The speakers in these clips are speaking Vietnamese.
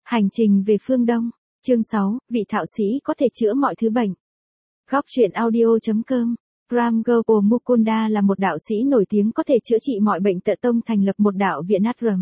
Hành trình về phương Đông. Chương 6, vị thạo sĩ có thể chữa mọi thứ bệnh. Góc truyện audio.com. Ram Gopal Mukunda là một đạo sĩ nổi tiếng có thể chữa trị mọi bệnh tật. Tông thành lập một đạo viện ashram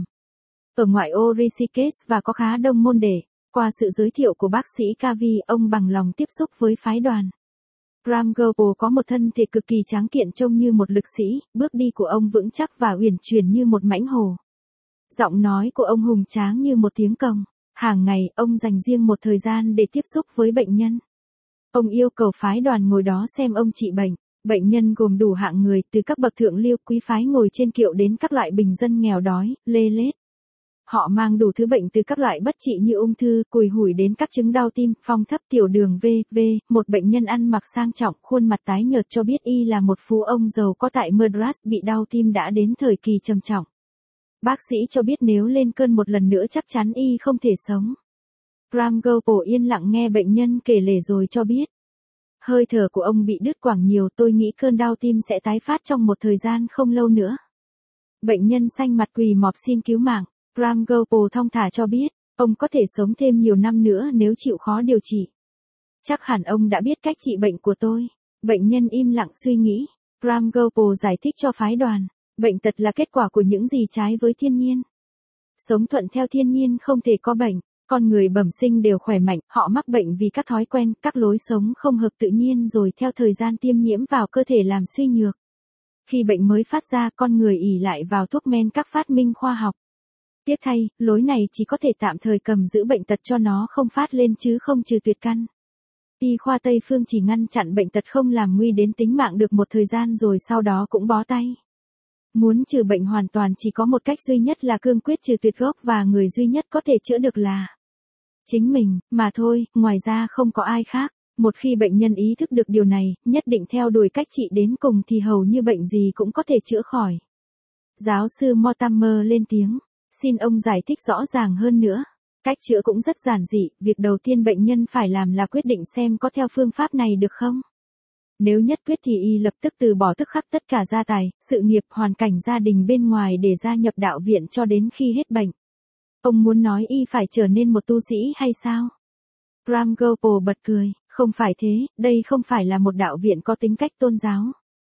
ở ngoại ô Rishikesh và có khá đông môn đệ. Qua sự giới thiệu của bác sĩ Kavi, ông bằng lòng tiếp xúc với phái đoàn. Ram Gopal có một thân thể cực kỳ tráng kiện, trông như một lực sĩ, bước đi của ông vững chắc và uyển chuyển như một mãnh hổ. Giọng nói của ông hùng tráng như một tiếng cồng. Hàng ngày, ông dành riêng một thời gian để tiếp xúc với bệnh nhân. Ông yêu cầu phái đoàn ngồi đó xem ông trị bệnh. Bệnh nhân gồm đủ hạng người, từ các bậc thượng lưu quý phái ngồi trên kiệu đến các loại bình dân nghèo đói, lê lết. Họ mang đủ thứ bệnh từ các loại bất trị như ung thư, cùi hủi đến các chứng đau tim, phong thấp, tiểu đường v.v. Một bệnh nhân ăn mặc sang trọng, khuôn mặt tái nhợt cho biết y là một phú ông giàu có tại Madras bị đau tim đã đến thời kỳ trầm trọng. Bác sĩ cho biết nếu lên cơn một lần nữa chắc chắn y không thể sống. Ram Gopal yên lặng nghe bệnh nhân kể lể rồi cho biết. Hơi thở của ông bị đứt quãng nhiều, tôi nghĩ cơn đau tim sẽ tái phát trong một thời gian không lâu nữa. Bệnh nhân xanh mặt quỳ mọp xin cứu mạng. Ram Gopal thong thả cho biết, ông có thể sống thêm nhiều năm nữa nếu chịu khó điều trị. Chắc hẳn ông đã biết cách trị bệnh của tôi. Bệnh nhân im lặng suy nghĩ. Ram Gopal giải thích cho phái đoàn. Bệnh tật là kết quả của những gì trái với thiên nhiên. Sống thuận theo thiên nhiên không thể có bệnh. Con người bẩm sinh đều khỏe mạnh, họ mắc bệnh vì các thói quen, các lối sống không hợp tự nhiên rồi theo thời gian tiêm nhiễm vào cơ thể làm suy nhược. Khi bệnh mới phát ra, con người ỷ lại vào thuốc men, các phát minh khoa học. Tiếc thay, lối này chỉ có thể tạm thời cầm giữ bệnh tật cho nó không phát lên chứ không trừ tuyệt căn. Y khoa Tây phương chỉ ngăn chặn bệnh tật không làm nguy đến tính mạng được một thời gian rồi sau đó cũng bó tay. Muốn trừ bệnh hoàn toàn chỉ có một cách duy nhất là cương quyết trừ tuyệt gốc, và người duy nhất có thể chữa được là chính mình, mà thôi, ngoài ra không có ai khác. Một khi bệnh nhân ý thức được điều này, nhất định theo đuổi cách trị đến cùng thì hầu như bệnh gì cũng có thể chữa khỏi. Giáo sư Mortimer lên tiếng, xin ông giải thích rõ ràng hơn nữa. Cách chữa cũng rất giản dị, việc đầu tiên bệnh nhân phải làm là quyết định xem có theo phương pháp này được không. Nếu nhất quyết thì y lập tức từ bỏ tức khắc tất cả gia tài, sự nghiệp, hoàn cảnh gia đình bên ngoài để gia nhập đạo viện cho đến khi hết bệnh. Ông muốn nói y phải trở nên một tu sĩ hay sao? Ram Gopal bật cười, không phải thế, đây không phải là một đạo viện có tính cách tôn giáo.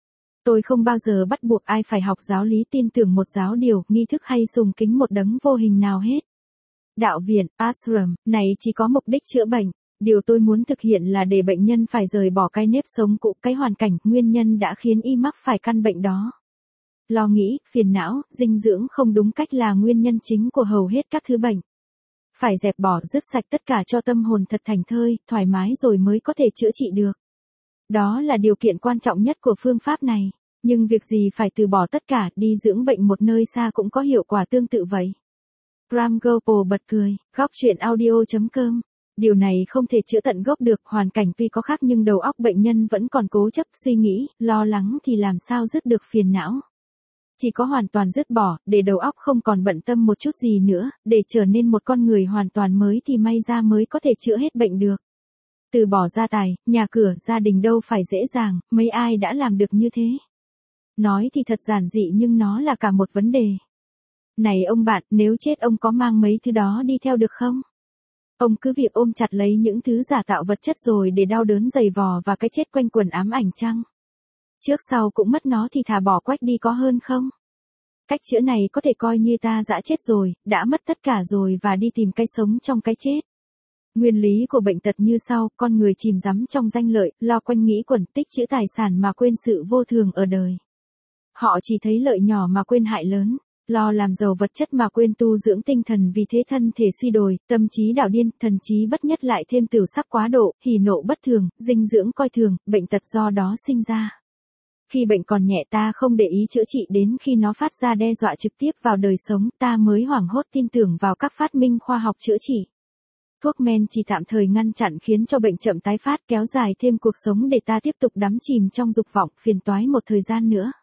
Tôi không bao giờ bắt buộc ai phải học giáo lý, tin tưởng một giáo điều, nghi thức hay sùng kính một đấng vô hình nào hết. Đạo viện, ashram, này chỉ có mục đích chữa bệnh. Điều tôi muốn thực hiện là để bệnh nhân phải rời bỏ cái nếp sống cũ, cái hoàn cảnh, nguyên nhân đã khiến y mắc phải căn bệnh đó. Lo nghĩ, phiền não, dinh dưỡng không đúng cách là nguyên nhân chính của hầu hết các thứ bệnh. Phải dẹp bỏ, dứt sạch tất cả cho tâm hồn thật thảnh thơi, thoải mái rồi mới có thể chữa trị được. Đó là điều kiện quan trọng nhất của phương pháp này. Nhưng việc gì phải từ bỏ tất cả, đi dưỡng bệnh một nơi xa cũng có hiệu quả tương tự vậy. Ram Gopal bật cười, góc truyện audio.com. Điều này không thể chữa tận gốc được, hoàn cảnh tuy có khác nhưng đầu óc bệnh nhân vẫn còn cố chấp, suy nghĩ, lo lắng thì làm sao dứt được phiền não. Chỉ có hoàn toàn dứt bỏ, để đầu óc không còn bận tâm một chút gì nữa, để trở nên một con người hoàn toàn mới thì may ra mới có thể chữa hết bệnh được. Từ bỏ gia tài, nhà cửa, gia đình đâu phải dễ dàng, mấy ai đã làm được như thế. Nói thì thật giản dị nhưng nó là cả một vấn đề. Này ông bạn, nếu chết ông có mang mấy thứ đó đi theo được không? Ông cứ việc ôm chặt lấy những thứ giả tạo vật chất rồi để đau đớn dày vò và cái chết quanh quẩn ám ảnh chăng? Trước sau cũng mất nó thì thà bỏ quách đi có hơn không? Cách chữa này có thể coi như ta đã chết rồi, đã mất tất cả rồi và đi tìm cái sống trong cái chết. Nguyên lý của bệnh tật như sau, con người chìm đắm trong danh lợi, lo quanh nghĩ quẩn, tích trữ tài sản mà quên sự vô thường ở đời. Họ chỉ thấy lợi nhỏ mà quên hại lớn, lo làm giàu vật chất mà quên tu dưỡng tinh thần, vì thế thân thể suy đồi, tâm trí đảo điên, thần trí bất nhất, lại thêm tửu sắc quá độ, hỉ nộ bất thường, dinh dưỡng coi thường, bệnh tật do đó sinh ra. Khi bệnh còn nhẹ ta không để ý chữa trị, đến khi nó phát ra đe dọa trực tiếp vào đời sống ta mới hoảng hốt tin tưởng vào các phát minh khoa học chữa trị. Thuốc men chỉ tạm thời ngăn chặn khiến cho bệnh chậm tái phát, kéo dài thêm cuộc sống để ta tiếp tục đắm chìm trong dục vọng, phiền toái một thời gian nữa.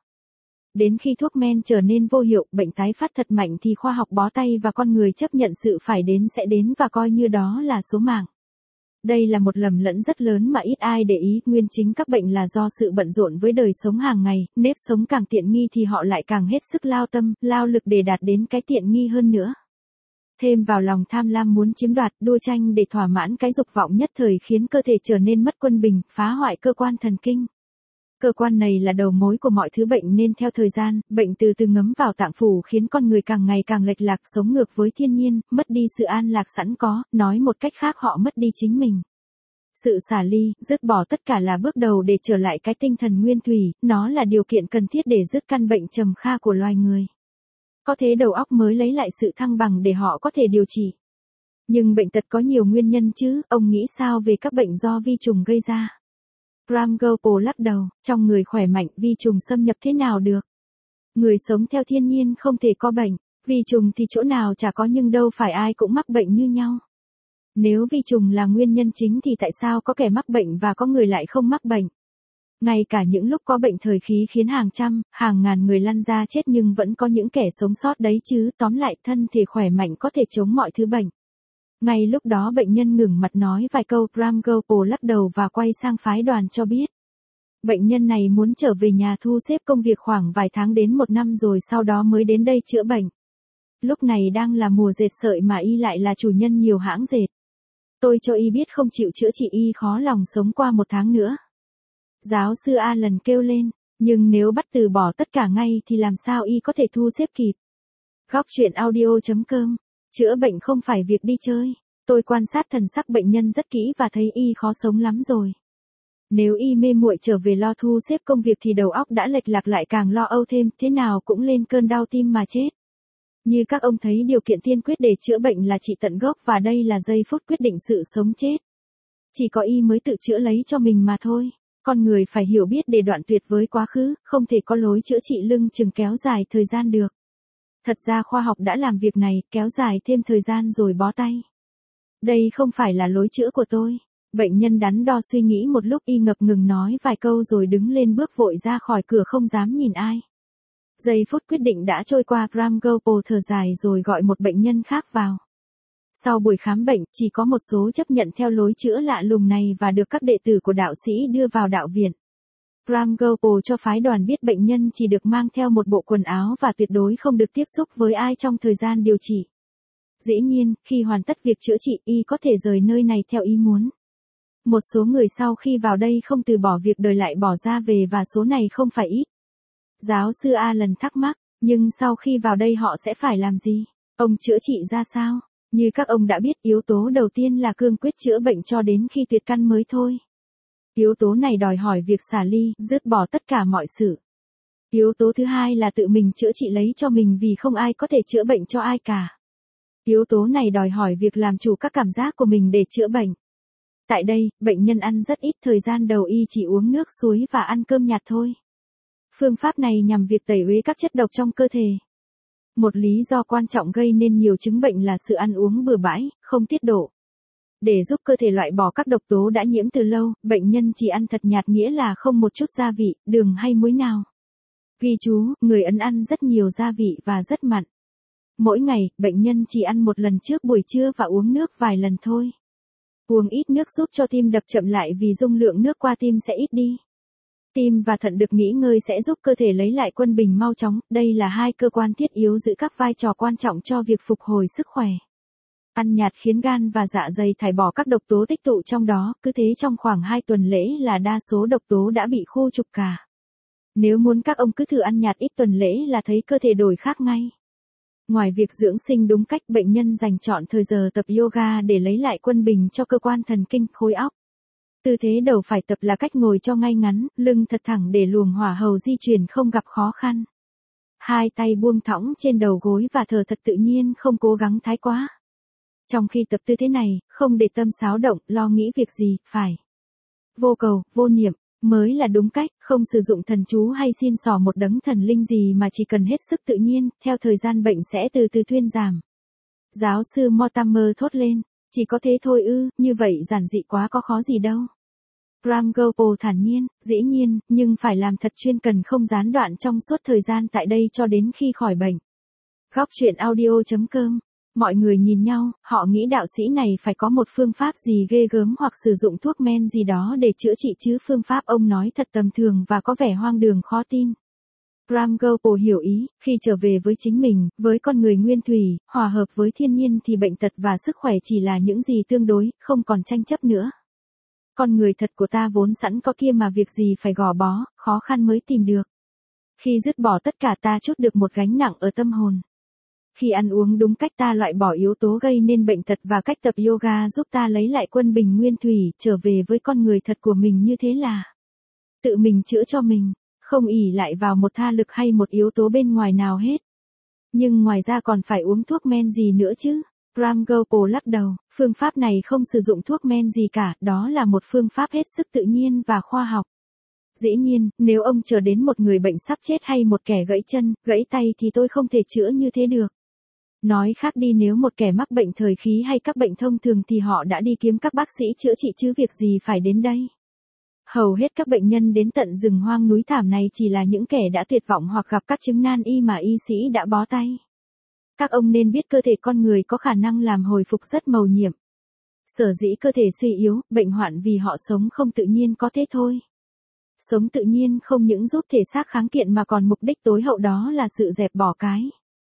Đến khi thuốc men trở nên vô hiệu, bệnh tái phát thật mạnh thì khoa học bó tay và con người chấp nhận sự phải đến sẽ đến và coi như đó là số mạng. Đây là một lầm lẫn rất lớn mà ít ai để ý, nguyên chính các bệnh là do sự bận rộn với đời sống hàng ngày, nếp sống càng tiện nghi thì họ lại càng hết sức lao tâm, lao lực để đạt đến cái tiện nghi hơn nữa. Thêm vào lòng tham lam muốn chiếm đoạt, đua tranh để thỏa mãn cái dục vọng nhất thời khiến cơ thể trở nên mất quân bình, phá hoại cơ quan thần kinh. Cơ quan này là đầu mối của mọi thứ bệnh nên theo thời gian, bệnh từ từ ngấm vào tạng phủ khiến con người càng ngày càng lệch lạc, sống ngược với thiên nhiên, mất đi sự an lạc sẵn có, nói một cách khác họ mất đi chính mình. Sự xả ly, dứt bỏ tất cả là bước đầu để trở lại cái tinh thần nguyên thủy, nó là điều kiện cần thiết để dứt căn bệnh trầm kha của loài người. Có thế đầu óc mới lấy lại sự thăng bằng để họ có thể điều trị. Nhưng bệnh tật có nhiều nguyên nhân chứ, ông nghĩ sao về các bệnh do vi trùng gây ra? Ram Gopal lắc đầu, trong người khỏe mạnh, vi trùng xâm nhập thế nào được? Người sống theo thiên nhiên không thể có bệnh, vi trùng thì chỗ nào chả có nhưng đâu phải ai cũng mắc bệnh như nhau. Nếu vi trùng là nguyên nhân chính thì tại sao có kẻ mắc bệnh và có người lại không mắc bệnh? Ngay cả những lúc có bệnh thời khí khiến hàng trăm, hàng ngàn người lăn ra chết nhưng vẫn có những kẻ sống sót đấy chứ, tóm lại thân thể khỏe mạnh có thể chống mọi thứ bệnh. Ngay lúc đó bệnh nhân ngừng mặt nói vài câu, Ram Gopal lắc đầu và quay sang phái đoàn cho biết. Bệnh nhân này muốn trở về nhà thu xếp công việc khoảng vài tháng đến một năm rồi sau đó mới đến đây chữa bệnh. Lúc này đang là mùa dệt sợi mà y lại là chủ nhân nhiều hãng dệt. Tôi cho y biết không chịu chữa trị y khó lòng sống qua một tháng nữa. Giáo sư Alan kêu lên, nhưng nếu bắt từ bỏ tất cả ngay thì làm sao y có thể thu xếp kịp. Góc chuyện audio.com, chữa bệnh không phải việc đi chơi. Tôi quan sát thần sắc bệnh nhân rất kỹ và thấy y khó sống lắm rồi. Nếu y mê muội trở về lo thu xếp công việc thì đầu óc đã lệch lạc lại càng lo âu thêm, thế nào cũng lên cơn đau tim mà chết. Như các ông thấy điều kiện tiên quyết để chữa bệnh là trị tận gốc và đây là giây phút quyết định sự sống chết. Chỉ có y mới tự chữa lấy cho mình mà thôi. Con người phải hiểu biết để đoạn tuyệt với quá khứ, không thể có lối chữa trị lưng chừng kéo dài thời gian được. Thật ra khoa học đã làm việc này, kéo dài thêm thời gian rồi bó tay. Đây không phải là lối chữa của tôi. Bệnh nhân đắn đo suy nghĩ một lúc y ngập ngừng nói vài câu rồi đứng lên bước vội ra khỏi cửa không dám nhìn ai. Giây phút quyết định đã trôi qua, Ram Gopal thở dài rồi gọi một bệnh nhân khác vào. Sau buổi khám bệnh, chỉ có một số chấp nhận theo lối chữa lạ lùng này và được các đệ tử của đạo sĩ đưa vào đạo viện. Ram Gopal cho phái đoàn biết bệnh nhân chỉ được mang theo một bộ quần áo và tuyệt đối không được tiếp xúc với ai trong thời gian điều trị. Dĩ nhiên, khi hoàn tất việc chữa trị, y có thể rời nơi này theo ý muốn. Một số người sau khi vào đây không từ bỏ việc đời lại bỏ ra về và số này không phải ít. Giáo sư Alan thắc mắc, nhưng sau khi vào đây họ sẽ phải làm gì? Ông chữa trị ra sao? Như các ông đã biết, yếu tố đầu tiên là cương quyết chữa bệnh cho đến khi tuyệt căn mới thôi. Yếu tố này đòi hỏi việc xả ly, dứt bỏ tất cả mọi sự. Yếu tố thứ hai là tự mình chữa trị lấy cho mình vì không ai có thể chữa bệnh cho ai cả. Yếu tố này đòi hỏi việc làm chủ các cảm giác của mình để chữa bệnh. Tại đây, bệnh nhân ăn rất ít, thời gian đầu y chỉ uống nước suối và ăn cơm nhạt thôi. Phương pháp này nhằm việc tẩy uế các chất độc trong cơ thể. Một lý do quan trọng gây nên nhiều chứng bệnh là sự ăn uống bừa bãi, không tiết độ. Để giúp cơ thể loại bỏ các độc tố đã nhiễm từ lâu, bệnh nhân chỉ ăn thật nhạt nghĩa là không một chút gia vị, đường hay muối nào. Ghi chú, người Ấn ăn rất nhiều gia vị và rất mặn. Mỗi ngày, bệnh nhân chỉ ăn một lần trước buổi trưa và uống nước vài lần thôi. Uống ít nước giúp cho tim đập chậm lại vì dung lượng nước qua tim sẽ ít đi. Tim và thận được nghỉ ngơi sẽ giúp cơ thể lấy lại quân bình mau chóng, đây là hai cơ quan thiết yếu giữ các vai trò quan trọng cho việc phục hồi sức khỏe. Ăn nhạt khiến gan và dạ dày thải bỏ các độc tố tích tụ trong đó, cứ thế trong khoảng 2 tuần lễ là đa số độc tố đã bị khô trục cả. Nếu muốn các ông cứ thử ăn nhạt ít tuần lễ là thấy cơ thể đổi khác ngay. Ngoài việc dưỡng sinh đúng cách, bệnh nhân dành trọn thời giờ tập yoga để lấy lại quân bình cho cơ quan thần kinh, khối óc. Tư thế đầu phải tập là cách ngồi cho ngay ngắn, lưng thật thẳng để luồng hỏa hầu di chuyển không gặp khó khăn. Hai tay buông thõng trên đầu gối và thở thật tự nhiên, không cố gắng thái quá. Trong khi tập tư thế này, không để tâm xáo động, lo nghĩ việc gì, phải. Vô cầu, vô niệm, mới là đúng cách, không sử dụng thần chú hay xin xỏ một đấng thần linh gì mà chỉ cần hết sức tự nhiên, theo thời gian bệnh sẽ từ từ thuyên giảm. Giáo sư Mortimer thốt lên, chỉ có thế thôi ư, như vậy giản dị quá có khó gì đâu. Ram Gopal thản nhiên, dĩ nhiên, nhưng phải làm thật chuyên cần không gián đoạn trong suốt thời gian tại đây cho đến khi khỏi bệnh. Góc chuyện audio.com. Mọi người nhìn nhau, họ nghĩ đạo sĩ này phải có một phương pháp gì ghê gớm hoặc sử dụng thuốc men gì đó để chữa trị chứ phương pháp ông nói thật tầm thường và có vẻ hoang đường khó tin. Ram Gopal hiểu ý, khi trở về với chính mình, với con người nguyên thủy, hòa hợp với thiên nhiên thì bệnh tật và sức khỏe chỉ là những gì tương đối, không còn tranh chấp nữa. Con người thật của ta vốn sẵn có kia mà việc gì phải gò bó, khó khăn mới tìm được. Khi dứt bỏ tất cả ta trút được một gánh nặng ở tâm hồn. Khi ăn uống đúng cách ta loại bỏ yếu tố gây nên bệnh tật và cách tập yoga giúp ta lấy lại quân bình nguyên thủy, trở về với con người thật của mình như thế là tự mình chữa cho mình, không ỷ lại vào một tha lực hay một yếu tố bên ngoài nào hết. Nhưng ngoài ra còn phải uống thuốc men gì nữa chứ? Ram Gopal lắc đầu, phương pháp này không sử dụng thuốc men gì cả, đó là một phương pháp hết sức tự nhiên và khoa học. Dĩ nhiên, nếu ông chờ đến một người bệnh sắp chết hay một kẻ gãy chân, gãy tay thì tôi không thể chữa như thế được. Nói khác đi, nếu một kẻ mắc bệnh thời khí hay các bệnh thông thường thì họ đã đi kiếm các bác sĩ chữa trị chứ việc gì phải đến đây. Hầu hết các bệnh nhân đến tận rừng hoang núi thảm này chỉ là những kẻ đã tuyệt vọng hoặc gặp các chứng nan y mà y sĩ đã bó tay. Các ông nên biết cơ thể con người có khả năng làm hồi phục rất mầu nhiệm. Sở dĩ cơ thể suy yếu, bệnh hoạn vì họ sống không tự nhiên có thế thôi. Sống tự nhiên không những giúp thể xác kháng kiện mà còn mục đích tối hậu đó là sự dẹp bỏ cái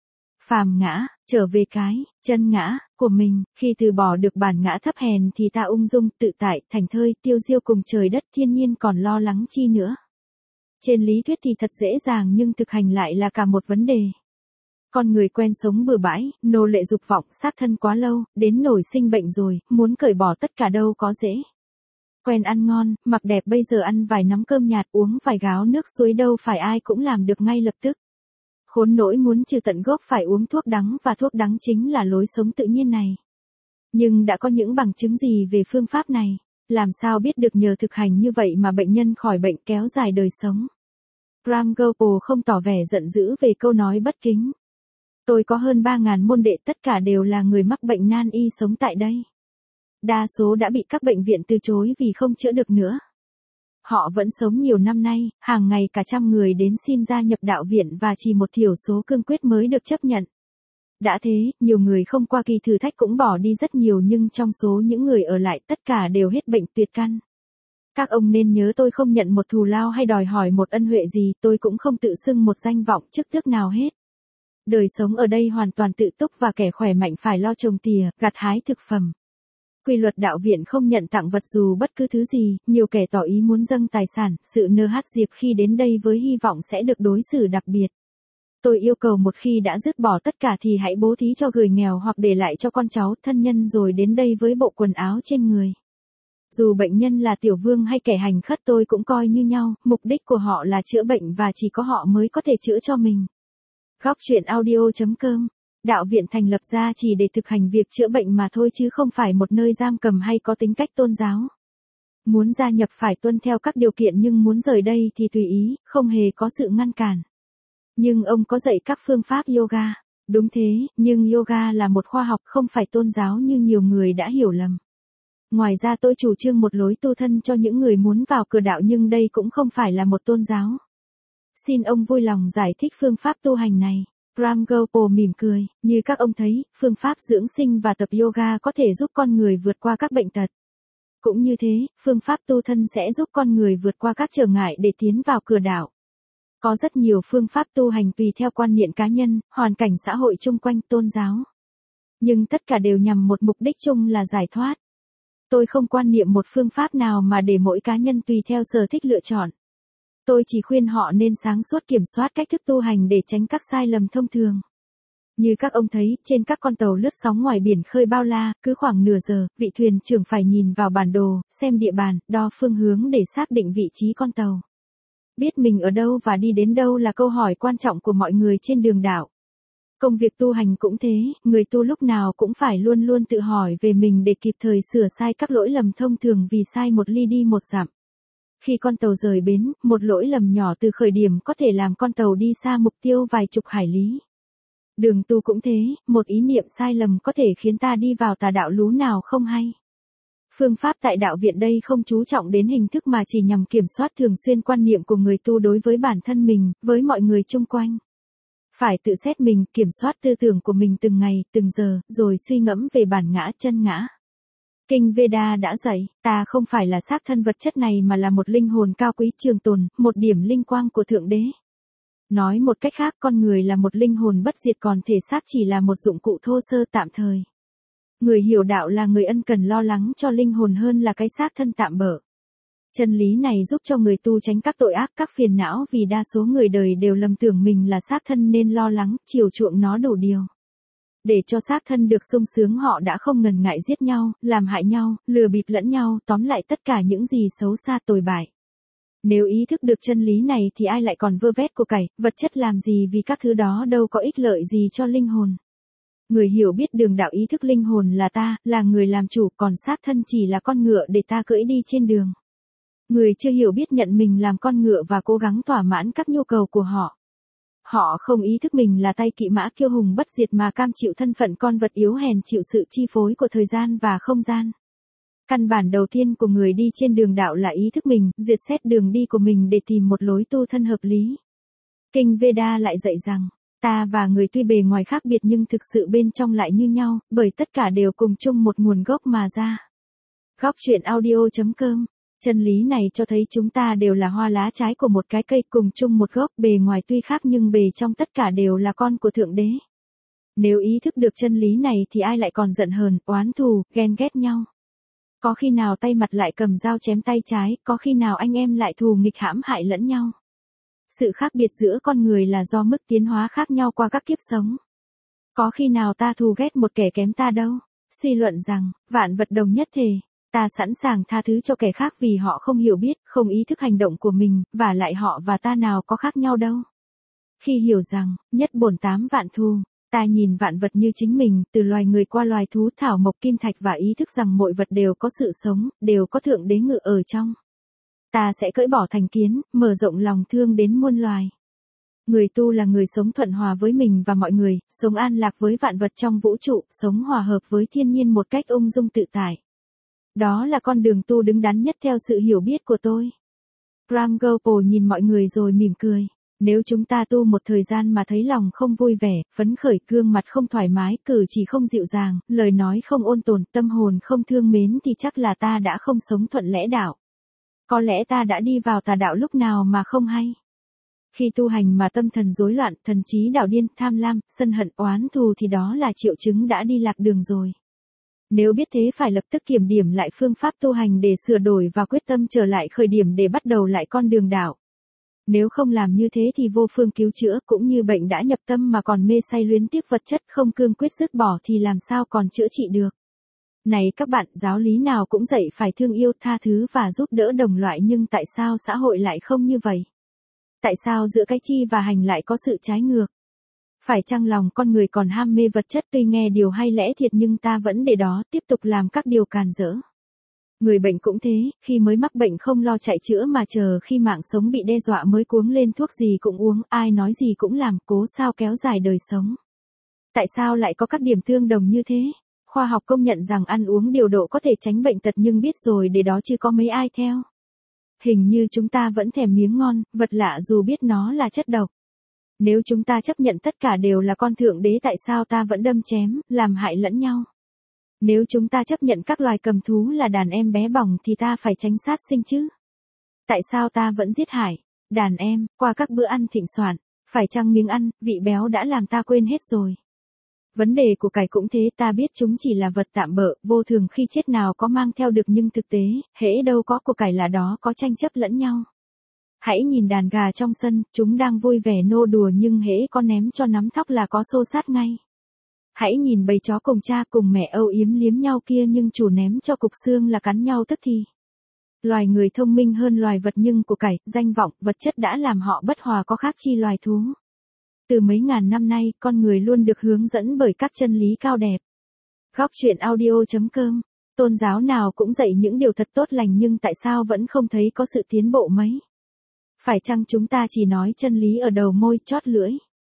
phàm ngã, trở về cái chân ngã của mình. Khi từ bỏ được bản ngã thấp hèn thì ta ung dung, tự tại, thảnh thơi, tiêu diêu cùng trời đất thiên nhiên, còn lo lắng chi nữa. Trên lý thuyết thì thật dễ dàng nhưng thực hành lại là cả một vấn đề. Con người quen sống bừa bãi, nô lệ dục vọng, xác thân quá lâu, đến nổi sinh bệnh rồi, muốn cởi bỏ tất cả đâu có dễ. Quen ăn ngon, mặc đẹp, bây giờ ăn vài nắm cơm nhạt, uống vài gáo nước suối đâu phải ai cũng làm được ngay lập tức. Khốn nỗi muốn trừ tận gốc phải uống thuốc đắng, và thuốc đắng chính là lối sống tự nhiên này. Nhưng đã có những bằng chứng gì về phương pháp này? Làm sao biết được nhờ thực hành như vậy mà bệnh nhân khỏi bệnh, kéo dài đời sống? Ram Gopal không tỏ vẻ giận dữ về câu nói bất kính. Tôi có hơn 3.000 môn đệ, tất cả đều là người mắc bệnh nan y sống tại đây. Đa số đã bị các bệnh viện từ chối vì không chữa được nữa. Họ vẫn sống nhiều năm nay, hàng ngày cả trăm người đến xin gia nhập đạo viện và chỉ một thiểu số cương quyết mới được chấp nhận. Đã thế, nhiều người không qua kỳ thử thách cũng bỏ đi rất nhiều, nhưng trong số những người ở lại tất cả đều hết bệnh tuyệt căn. Các ông nên nhớ, tôi không nhận một thù lao hay đòi hỏi một ân huệ gì, tôi cũng không tự xưng một danh vọng chức tước nào hết. Đời sống ở đây hoàn toàn tự túc và kẻ khỏe mạnh phải lo trồng tỉa, gặt hái thực phẩm. Quy luật đạo viện không nhận tặng vật dù bất cứ thứ gì, nhiều kẻ tỏ ý muốn dâng tài sản, sự diệp khi đến đây với hy vọng sẽ được đối xử đặc biệt. Tôi yêu cầu một khi đã dứt bỏ tất cả thì hãy bố thí cho người nghèo hoặc để lại cho con cháu, thân nhân rồi đến đây với bộ quần áo trên người. Dù bệnh nhân là tiểu vương hay kẻ hành khất tôi cũng coi như nhau, mục đích của họ là chữa bệnh và chỉ có họ mới có thể chữa cho mình. Góc truyện audio.com. Đạo viện thành lập ra chỉ để thực hành việc chữa bệnh mà thôi chứ không phải một nơi giam cầm hay có tính cách tôn giáo. Muốn gia nhập phải tuân theo các điều kiện, nhưng muốn rời đây thì tùy ý, không hề có sự ngăn cản. Nhưng ông có dạy các phương pháp yoga. Đúng thế, nhưng yoga là một khoa học, không phải tôn giáo như nhiều người đã hiểu lầm. Ngoài ra tôi chủ trương một lối tu thân cho những người muốn vào cửa đạo, nhưng đây cũng không phải là một tôn giáo. Xin ông vui lòng giải thích phương pháp tu hành này. Ram Gopal mỉm cười, như các ông thấy, phương pháp dưỡng sinh và tập yoga có thể giúp con người vượt qua các bệnh tật. Cũng như thế, phương pháp tu thân sẽ giúp con người vượt qua các trở ngại để tiến vào cửa đạo. Có rất nhiều phương pháp tu hành tùy theo quan niệm cá nhân, hoàn cảnh xã hội chung quanh, tôn giáo. Nhưng tất cả đều nhằm một mục đích chung là giải thoát. Tôi không quan niệm một phương pháp nào mà để mỗi cá nhân tùy theo sở thích lựa chọn. Tôi chỉ khuyên họ nên sáng suốt kiểm soát cách thức tu hành để tránh các sai lầm thông thường. Như các ông thấy, trên các con tàu lướt sóng ngoài biển khơi bao la, cứ khoảng nửa giờ, vị thuyền trưởng phải nhìn vào bản đồ, xem địa bàn, đo phương hướng để xác định vị trí con tàu. Biết mình ở đâu và đi đến đâu là câu hỏi quan trọng của mọi người trên đường đạo. Công việc tu hành cũng thế, người tu lúc nào cũng phải luôn luôn tự hỏi về mình để kịp thời sửa sai các lỗi lầm thông thường, vì sai một ly đi một dặm. Khi con tàu rời bến, một lỗi lầm nhỏ từ khởi điểm có thể làm con tàu đi xa mục tiêu vài chục hải lý. Đường tu cũng thế, một ý niệm sai lầm có thể khiến ta đi vào tà đạo lú nào không hay. Phương pháp tại đạo viện đây không chú trọng đến hình thức mà chỉ nhằm kiểm soát thường xuyên quan niệm của người tu đối với bản thân mình, với mọi người chung quanh. Phải tự xét mình, kiểm soát tư tưởng của mình từng ngày, từng giờ, rồi suy ngẫm về bản ngã, chân ngã. Kinh Veda đã dạy, ta không phải là xác thân vật chất này mà là một linh hồn cao quý trường tồn, một điểm linh quang của Thượng Đế. Nói một cách khác, con người là một linh hồn bất diệt, còn thể xác chỉ là một dụng cụ thô sơ tạm thời. Người hiểu đạo là người ân cần lo lắng cho linh hồn hơn là cái xác thân tạm bợ. Chân lý này giúp cho người tu tránh các tội ác, các phiền não, vì đa số người đời đều lầm tưởng mình là xác thân nên lo lắng, chiều chuộng nó đủ điều. Để cho xác thân được sung sướng, họ đã không ngần ngại giết nhau, làm hại nhau, lừa bịp lẫn nhau, tóm lại tất cả những gì xấu xa tồi bại. Nếu ý thức được chân lý này thì ai lại còn vơ vét của cải, vật chất làm gì, vì các thứ đó đâu có ích lợi gì cho linh hồn. Người hiểu biết đường đạo ý thức linh hồn là ta, là người làm chủ, còn xác thân chỉ là con ngựa để ta cưỡi đi trên đường. Người chưa hiểu biết nhận mình làm con ngựa và cố gắng thỏa mãn các nhu cầu của họ. Họ không ý thức mình là tay kỵ mã kiêu hùng bất diệt mà cam chịu thân phận con vật yếu hèn, chịu sự chi phối của thời gian và không gian. Căn bản đầu tiên của người đi trên đường đạo là ý thức mình, duyệt xét đường đi của mình để tìm một lối tu thân hợp lý. Kinh Veda lại dạy rằng, ta và người tuy bề ngoài khác biệt nhưng thực sự bên trong lại như nhau, bởi tất cả đều cùng chung một nguồn gốc mà ra. Góc truyện audio.com. Chân lý này cho thấy chúng ta đều là hoa lá trái của một cái cây, cùng chung một gốc, bề ngoài tuy khác nhưng bề trong tất cả đều là con của Thượng Đế. Nếu ý thức được chân lý này thì ai lại còn giận hờn, oán thù, ghen ghét nhau. Có khi nào tay mặt lại cầm dao chém tay trái, có khi nào anh em lại thù nghịch hãm hại lẫn nhau. Sự khác biệt giữa con người là do mức tiến hóa khác nhau qua các kiếp sống. Có khi nào ta thù ghét một kẻ kém ta đâu. Suy luận rằng, vạn vật đồng nhất thể. Ta sẵn sàng tha thứ cho kẻ khác vì họ không hiểu biết, không ý thức hành động của mình, và lại họ và ta nào có khác nhau đâu. Khi hiểu rằng, nhất bổn tám vạn thù, ta nhìn vạn vật như chính mình, từ loài người qua loài thú, thảo mộc kim thạch, và ý thức rằng mọi vật đều có sự sống, đều có Thượng Đế ngự ở trong. Ta sẽ cởi bỏ thành kiến, mở rộng lòng thương đến muôn loài. Người tu là người sống thuận hòa với mình và mọi người, sống an lạc với vạn vật trong vũ trụ, sống hòa hợp với thiên nhiên một cách ung dung tự tại. Đó là con đường tu đứng đắn nhất theo sự hiểu biết của tôi. Ram Gopal nhìn mọi người rồi mỉm cười. Nếu chúng ta tu một thời gian mà thấy lòng không vui vẻ, phấn khởi, gương mặt không thoải mái, cử chỉ không dịu dàng, lời nói không ôn tồn, tâm hồn không thương mến thì chắc là ta đã không sống thuận lẽ đạo. Có lẽ ta đã đi vào tà đạo lúc nào mà không hay. Khi tu hành mà tâm thần rối loạn, thần trí đảo điên, tham lam, sân hận, oán thù thì đó là triệu chứng đã đi lạc đường rồi. Nếu biết thế phải lập tức kiểm điểm lại phương pháp tu hành để sửa đổi và quyết tâm trở lại khởi điểm để bắt đầu lại con đường đạo. Nếu không làm như thế thì vô phương cứu chữa, cũng như bệnh đã nhập tâm mà còn mê say luyến tiếc vật chất, không cương quyết dứt bỏ thì làm sao còn chữa trị được. Này các bạn, giáo lý nào cũng dạy phải thương yêu, tha thứ và giúp đỡ đồng loại, nhưng tại sao xã hội lại không như vậy? Tại sao giữa cái chi và hành lại có sự trái ngược? Phải chăng lòng con người còn ham mê vật chất, tuy nghe điều hay lẽ thiệt nhưng ta vẫn để đó, tiếp tục làm các điều càn rỡ. Người bệnh cũng thế, khi mới mắc bệnh không lo chạy chữa mà chờ khi mạng sống bị đe dọa mới cuống lên thuốc gì cũng uống, ai nói gì cũng làm, cố sao kéo dài đời sống. Tại sao lại có các điểm tương đồng như thế? Khoa học công nhận rằng ăn uống điều độ có thể tránh bệnh tật, nhưng biết rồi để đó chứ có mấy ai theo. Hình như chúng ta vẫn thèm miếng ngon, vật lạ dù biết nó là chất độc. Nếu chúng ta chấp nhận tất cả đều là con Thượng Đế, tại sao ta vẫn đâm chém, làm hại lẫn nhau? Nếu chúng ta chấp nhận các loài cầm thú là đàn em bé bỏng thì ta phải tránh sát sinh chứ? Tại sao ta vẫn giết hại đàn em qua các bữa ăn thịnh soạn? Phải chăng miếng ăn, vị béo đã làm ta quên hết rồi? Vấn đề của cải cũng thế, ta biết chúng chỉ là vật tạm bợ, vô thường, khi chết nào có mang theo được, nhưng thực tế, hễ đâu có của cải là đó có tranh chấp lẫn nhau. Hãy nhìn đàn gà trong sân, chúng đang vui vẻ nô đùa nhưng hễ con ném cho nắm thóc là có xô xát ngay. Hãy nhìn bầy chó cùng cha cùng mẹ âu yếm liếm nhau kia, nhưng chủ ném cho cục xương là cắn nhau tức thì. Loài người thông minh hơn loài vật, nhưng của cải, danh vọng, vật chất đã làm họ bất hòa, có khác chi loài thú. Từ mấy ngàn năm nay, con người luôn được hướng dẫn bởi các chân lý cao đẹp. Góc truyện audio.com. Tôn giáo nào cũng dạy những điều thật tốt lành, nhưng tại sao vẫn không thấy có sự tiến bộ mấy? Phải chăng chúng ta chỉ nói chân lý ở đầu môi, chót lưỡi?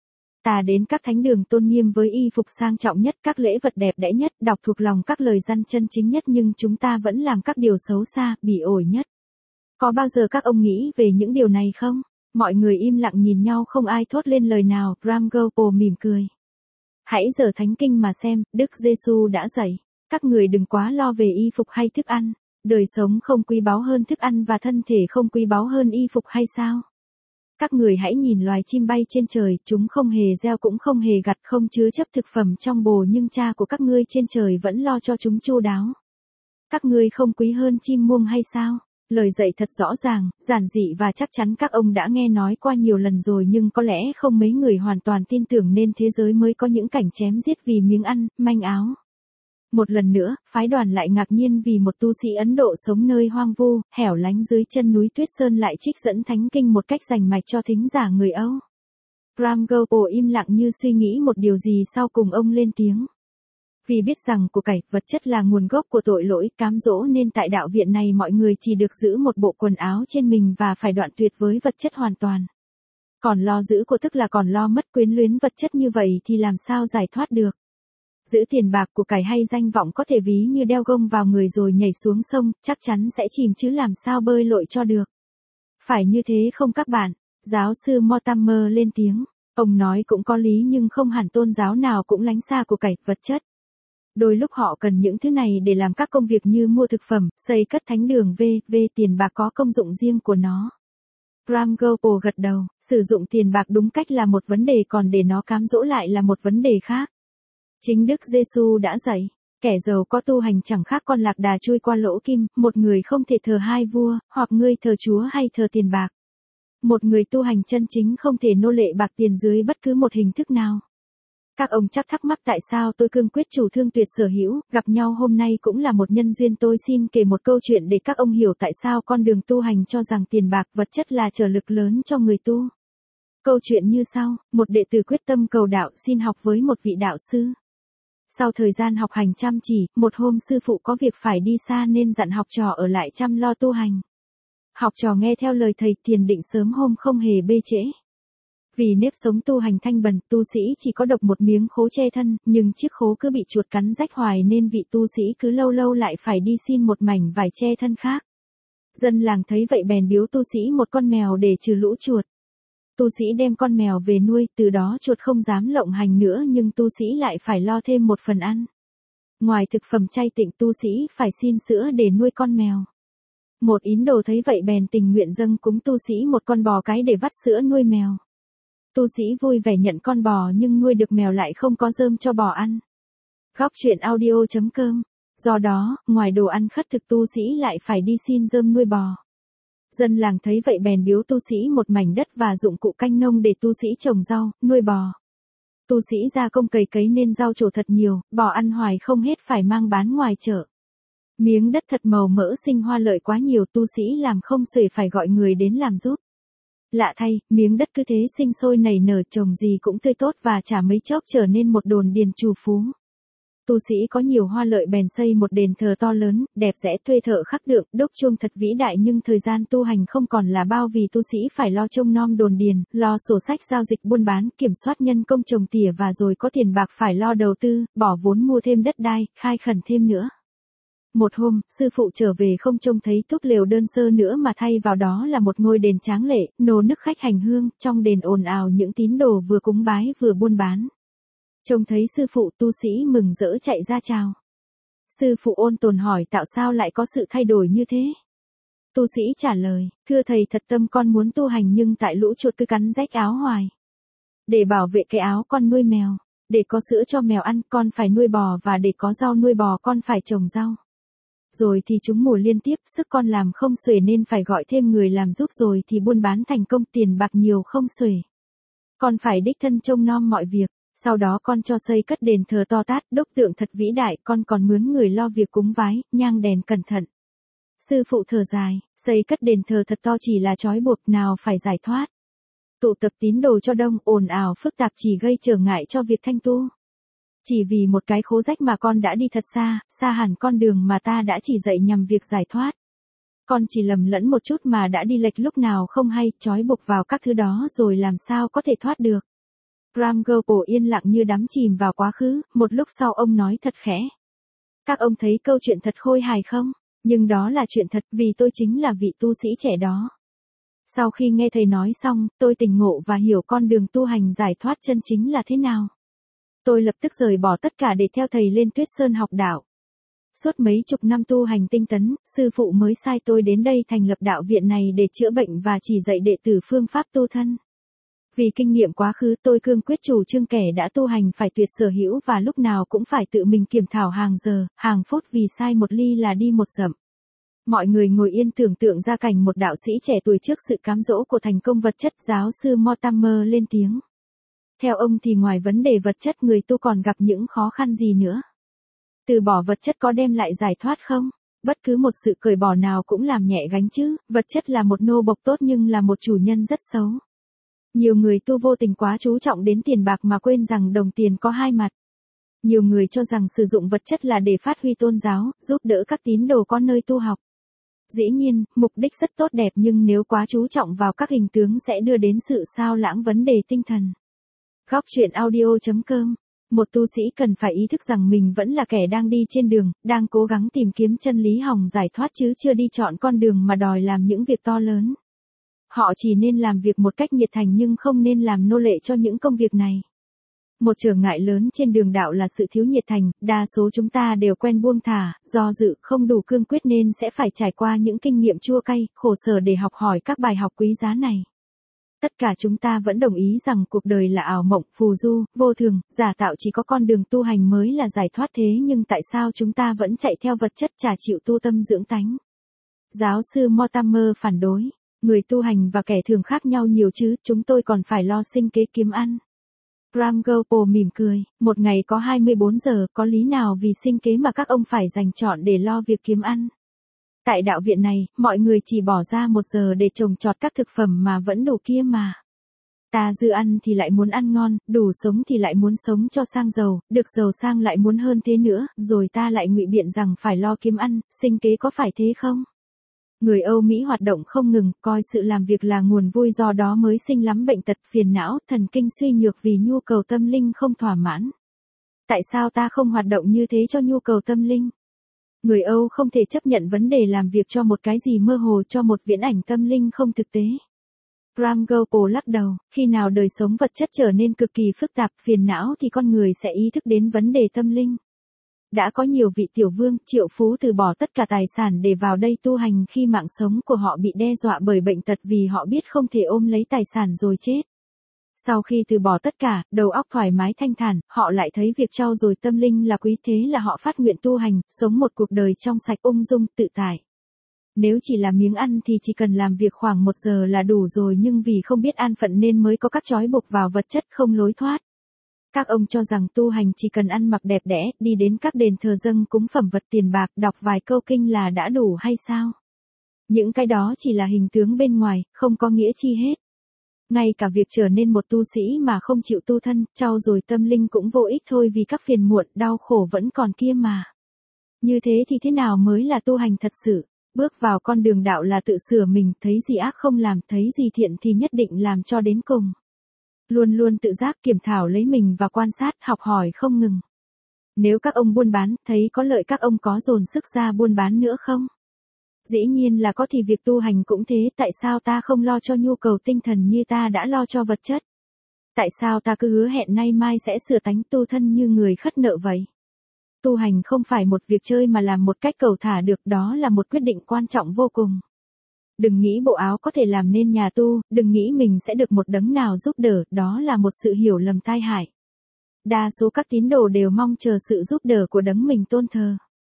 Ta đến các thánh đường tôn nghiêm với y phục sang trọng nhất, các lễ vật đẹp đẽ nhất, đọc thuộc lòng các lời răn chân chính nhất, nhưng chúng ta vẫn làm các điều xấu xa, bỉ ổi nhất. Có bao giờ các ông nghĩ về những điều này không? Mọi người im lặng nhìn nhau, không ai thốt lên lời nào. Ram Gopal mỉm cười. Hãy dở thánh kinh mà xem, Đức Giêsu đã dạy, các người đừng quá lo về y phục hay thức ăn. Đời sống không quý báu hơn thức ăn và thân thể không quý báu hơn y phục hay sao? Các người hãy nhìn loài chim bay trên trời, chúng không hề gieo cũng không hề gặt, không chứa chấp thực phẩm trong bồ, nhưng cha của các ngươi trên trời vẫn lo cho chúng chu đáo. Các ngươi không quý hơn chim muông hay sao? Lời dạy thật rõ ràng, giản dị và chắc chắn các ông đã nghe nói qua nhiều lần rồi, nhưng có lẽ không mấy người hoàn toàn tin tưởng nên thế giới mới có những cảnh chém giết vì miếng ăn, manh áo. Một lần nữa, phái đoàn lại ngạc nhiên vì một tu sĩ Ấn Độ sống nơi hoang vu, hẻo lánh dưới chân núi Tuyết Sơn lại trích dẫn thánh kinh một cách rành mạch cho thính giả người Âu. Ram Gopal im lặng như suy nghĩ một điều gì, sau cùng ông lên tiếng. Vì biết rằng của cải, vật chất là nguồn gốc của tội lỗi, cám dỗ nên tại đạo viện này mọi người chỉ được giữ một bộ quần áo trên mình và phải đoạn tuyệt với vật chất hoàn toàn. Còn lo giữ của tức là còn lo mất quyến luyến vật chất như vậy thì làm sao giải thoát được. Giữ tiền bạc của cải hay danh vọng có thể ví như đeo gông vào người rồi nhảy xuống sông, chắc chắn sẽ chìm chứ làm sao bơi lội cho được. Phải như thế không các bạn? Giáo sư Mortimer lên tiếng. Ông nói cũng có lý, nhưng không hẳn tôn giáo nào cũng lánh xa của cải, vật chất. Đôi lúc họ cần những thứ này để làm các công việc như mua thực phẩm, xây cất thánh đường v.v. Tiền bạc có công dụng riêng của nó. Ram Gopal gật đầu, sử dụng tiền bạc đúng cách là một vấn đề, còn để nó cám dỗ lại là một vấn đề khác. Chính Đức Giêsu đã dạy, kẻ giàu có tu hành chẳng khác con lạc đà chui qua lỗ kim, một người không thể thờ hai vua, hoặc ngươi thờ Chúa hay thờ tiền bạc. Một người tu hành chân chính không thể nô lệ bạc tiền dưới bất cứ một hình thức nào. Các ông chắc thắc mắc tại sao tôi cương quyết chủ thương tuyệt sở hữu, gặp nhau hôm nay cũng là một nhân duyên. Tôi xin kể một câu chuyện để các ông hiểu tại sao con đường tu hành cho rằng tiền bạc vật chất là trở lực lớn cho người tu. Câu chuyện như sau, một đệ tử quyết tâm cầu đạo xin học với một vị đạo sư. Sau thời gian học hành chăm chỉ, một hôm sư phụ có việc phải đi xa nên dặn học trò ở lại chăm lo tu hành. Học trò nghe theo lời thầy, thiền định sớm hôm không hề bê trễ. Vì nếp sống tu hành thanh bần, tu sĩ chỉ có độc một miếng khố che thân, nhưng chiếc khố cứ bị chuột cắn rách hoài nên vị tu sĩ cứ lâu lâu lại phải đi xin một mảnh vải che thân khác. Dân làng thấy vậy bèn biếu tu sĩ một con mèo để trừ lũ chuột. Tu sĩ đem con mèo về nuôi, từ đó chuột không dám lộng hành nữa, nhưng tu sĩ lại phải lo thêm một phần ăn. Ngoài thực phẩm chay tịnh, tu sĩ phải xin sữa để nuôi con mèo. Một tín đồ thấy vậy bèn tình nguyện dâng cúng tu sĩ một con bò cái để vắt sữa nuôi mèo. Tu sĩ vui vẻ nhận con bò nhưng nuôi được mèo lại không có rơm cho bò ăn. Góc truyện audio.com. Do đó, ngoài đồ ăn khất thực tu sĩ lại phải đi xin rơm nuôi bò. Dân làng thấy vậy bèn biếu tu sĩ một mảnh đất và dụng cụ canh nông để tu sĩ trồng rau, nuôi bò. Tu sĩ ra công cày cấy nên rau trổ thật nhiều, bò ăn hoài không hết phải mang bán ngoài chợ. Miếng đất thật màu mỡ sinh hoa lợi quá nhiều, tu sĩ làm không xuể phải gọi người đến làm giúp. Lạ thay, miếng đất cứ thế sinh sôi nảy nở, trồng gì cũng tươi tốt và chả mấy chốc trở nên một đồn điền trù phú. Tu sĩ có nhiều hoa lợi bèn xây một đền thờ to lớn, đẹp đẽ, thuê thợ khắc tượng, đúc chuông thật vĩ đại, nhưng thời gian tu hành không còn là bao vì tu sĩ phải lo trông nom đồn điền, lo sổ sách giao dịch buôn bán, kiểm soát nhân công trồng tỉa và rồi có tiền bạc phải lo đầu tư, bỏ vốn mua thêm đất đai, khai khẩn thêm nữa. Một hôm, sư phụ trở về không trông thấy túp lều đơn sơ nữa mà thay vào đó là một ngôi đền tráng lệ, nô nức khách hành hương, trong đền ồn ào những tín đồ vừa cúng bái vừa buôn bán. Trông thấy sư phụ, tu sĩ mừng rỡ chạy ra chào. Sư phụ ôn tồn hỏi tại sao lại có sự thay đổi như thế. Tu sĩ trả lời, thưa thầy, thật tâm con muốn tu hành nhưng tại lũ chuột cứ cắn rách áo hoài. Để bảo vệ cái áo con nuôi mèo, để có sữa cho mèo ăn con phải nuôi bò, và để có rau nuôi bò con phải trồng rau. Rồi thì chúng mùa liên tiếp, sức con làm không xuể nên phải gọi thêm người làm giúp, rồi thì buôn bán thành công, tiền bạc nhiều không xuể. Con phải đích thân trông nom mọi việc. Sau đó con cho xây cất đền thờ to tát, đúc tượng thật vĩ đại, con còn mướn người lo việc cúng vái, nhang đèn cẩn thận. Sư phụ thở dài, xây cất đền thờ thật to chỉ là trói buộc, nào phải giải thoát. Tụ tập tín đồ cho đông, ồn ào phức tạp chỉ gây trở ngại cho việc thanh tu. Chỉ vì một cái khố rách mà con đã đi thật xa, xa hẳn con đường mà ta đã chỉ dạy nhằm việc giải thoát. Con chỉ lầm lẫn một chút mà đã đi lệch lúc nào không hay, trói buộc vào các thứ đó rồi làm sao có thể thoát được. Ram Gopal yên lặng như đắm chìm vào quá khứ, một lúc sau ông nói thật khẽ. Các ông thấy câu chuyện thật khôi hài không? Nhưng đó là chuyện thật, vì tôi chính là vị tu sĩ trẻ đó. Sau khi nghe thầy nói xong, tôi tỉnh ngộ và hiểu con đường tu hành giải thoát chân chính là thế nào. Tôi lập tức rời bỏ tất cả để theo thầy lên Tuyết Sơn học đạo. Suốt mấy chục năm tu hành tinh tấn, sư phụ mới sai tôi đến đây thành lập đạo viện này để chữa bệnh và chỉ dạy đệ tử phương pháp tu thân. Vì kinh nghiệm quá khứ tôi cương quyết chủ trương kẻ đã tu hành phải tuyệt sở hữu và lúc nào cũng phải tự mình kiểm thảo hàng giờ, hàng phút vì sai một ly là đi một dặm. Mọi người ngồi yên tưởng tượng ra cảnh một đạo sĩ trẻ tuổi trước sự cám dỗ của thành công vật chất. Giáo sư Mortimer lên tiếng. Theo ông thì ngoài vấn đề vật chất người tu còn gặp những khó khăn gì nữa? Từ bỏ vật chất có đem lại giải thoát không? Bất cứ một sự cởi bỏ nào cũng làm nhẹ gánh chứ, vật chất là một nô bộc tốt nhưng là một chủ nhân rất xấu. Nhiều người tu vô tình quá chú trọng đến tiền bạc mà quên rằng đồng tiền có hai mặt. Nhiều người cho rằng sử dụng vật chất là để phát huy tôn giáo, giúp đỡ các tín đồ có nơi tu học. Dĩ nhiên, mục đích rất tốt đẹp nhưng nếu quá chú trọng vào các hình tướng sẽ đưa đến sự sao lãng vấn đề tinh thần. Góc truyện audio.com. Một tu sĩ cần phải ý thức rằng mình vẫn là kẻ đang đi trên đường, đang cố gắng tìm kiếm chân lý hòng giải thoát chứ chưa đi chọn con đường mà đòi làm những việc to lớn. Họ chỉ nên làm việc một cách nhiệt thành nhưng không nên làm nô lệ cho những công việc này. Một trở ngại lớn trên đường đạo là sự thiếu nhiệt thành, đa số chúng ta đều quen buông thả, do dự không đủ cương quyết nên sẽ phải trải qua những kinh nghiệm chua cay, khổ sở để học hỏi các bài học quý giá này. Tất cả chúng ta vẫn đồng ý rằng cuộc đời là ảo mộng, phù du, vô thường, giả tạo, chỉ có con đường tu hành mới là giải thoát, thế nhưng tại sao chúng ta vẫn chạy theo vật chất chả chịu tu tâm dưỡng tánh? Giáo sư Mortimer phản đối, người tu hành và kẻ thường khác nhau nhiều chứ, chúng tôi còn phải lo sinh kế kiếm ăn. Graham Gopo mỉm cười, một ngày có 24 giờ, có lý nào vì sinh kế mà các ông phải dành trọn để lo việc kiếm ăn? Tại đạo viện này, mọi người chỉ bỏ ra 1 giờ để trồng trọt các thực phẩm mà vẫn đủ kia mà. Ta dư ăn thì lại muốn ăn ngon, đủ sống thì lại muốn sống cho sang giàu, được giàu sang lại muốn hơn thế nữa, rồi ta lại ngụy biện rằng phải lo kiếm ăn, sinh kế có phải thế không? Người Âu Mỹ hoạt động không ngừng, coi sự làm việc là nguồn vui, do đó mới sinh lắm bệnh tật, phiền não, thần kinh suy nhược vì nhu cầu tâm linh không thỏa mãn. Tại sao ta không hoạt động như thế cho nhu cầu tâm linh? Người Âu không thể chấp nhận vấn đề làm việc cho một cái gì mơ hồ, cho một viễn ảnh tâm linh không thực tế. Graham Gopo lắc đầu, khi nào đời sống vật chất trở nên cực kỳ phức tạp, phiền não thì con người sẽ ý thức đến vấn đề tâm linh. Đã có nhiều vị tiểu vương, triệu phú từ bỏ tất cả tài sản để vào đây tu hành khi mạng sống của họ bị đe dọa bởi bệnh tật vì họ biết không thể ôm lấy tài sản rồi chết. Sau khi từ bỏ tất cả, đầu óc thoải mái thanh thản, họ lại thấy việc trau dồi tâm linh là quý, thế là họ phát nguyện tu hành, sống một cuộc đời trong sạch, ung dung, tự tại. Nếu chỉ là miếng ăn thì chỉ cần làm việc khoảng 1 giờ là đủ rồi, nhưng vì không biết an phận nên mới có các trói buộc vào vật chất không lối thoát. Các ông cho rằng tu hành chỉ cần ăn mặc đẹp đẽ, đi đến các đền thờ dâng cúng phẩm vật tiền bạc, đọc vài câu kinh là đã đủ hay sao? Những cái đó chỉ là hình tướng bên ngoài, không có nghĩa chi hết. Ngay cả việc trở nên một tu sĩ mà không chịu tu thân, trau dồi tâm linh cũng vô ích thôi, vì các phiền muộn, đau khổ vẫn còn kia mà. Như thế thì thế nào mới là tu hành thật sự? Bước vào con đường đạo là tự sửa mình, thấy gì ác không làm, thấy gì thiện thì nhất định làm cho đến cùng. Luôn luôn tự giác kiểm thảo lấy mình và quan sát, học hỏi không ngừng. Nếu các ông buôn bán, thấy có lợi các ông có dồn sức ra buôn bán nữa không? Dĩ nhiên là có, thì việc tu hành cũng thế, tại sao ta không lo cho nhu cầu tinh thần như ta đã lo cho vật chất? Tại sao ta cứ hứa hẹn nay mai sẽ sửa tánh tu thân như người khất nợ vậy? Tu hành không phải một việc chơi mà làm một cách cầu thả được, đó là một quyết định quan trọng vô cùng. Đừng nghĩ bộ áo có thể làm nên nhà tu, đừng nghĩ mình sẽ được một đấng nào giúp đỡ, đó là một sự hiểu lầm tai hại. Đa số các tín đồ đều mong chờ sự giúp đỡ của đấng mình tôn thờ.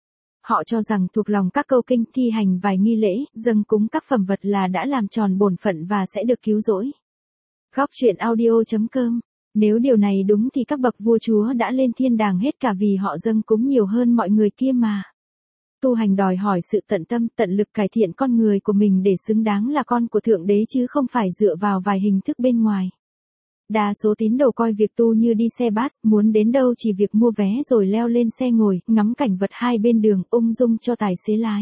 Họ cho rằng thuộc lòng các câu kinh, thi hành vài nghi lễ, dâng cúng các phẩm vật là đã làm tròn bổn phận và sẽ được cứu rỗi. Góc truyện audio.com. Nếu điều này đúng thì các bậc vua chúa đã lên thiên đàng hết cả, vì họ dâng cúng nhiều hơn mọi người kia mà. Tu hành đòi hỏi sự tận tâm, tận lực cải thiện con người của mình để xứng đáng là con của Thượng Đế chứ không phải dựa vào vài hình thức bên ngoài. Đa số tín đồ coi việc tu như đi xe bus, muốn đến đâu chỉ việc mua vé rồi leo lên xe ngồi, ngắm cảnh vật hai bên đường, ung dung cho tài xế lái.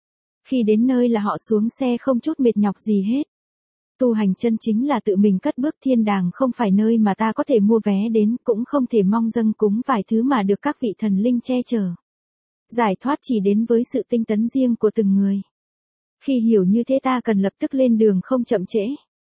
Khi đến nơi là họ xuống xe không chút mệt nhọc gì hết. Tu hành chân chính là tự mình cất bước, thiên đàng không phải nơi mà ta có thể mua vé đến, cũng không thể mong dâng cúng vài thứ mà được các vị thần linh che chở. Giải thoát chỉ đến với sự tinh tấn riêng của từng người. Khi hiểu như thế ta cần lập tức lên đường không chậm trễ.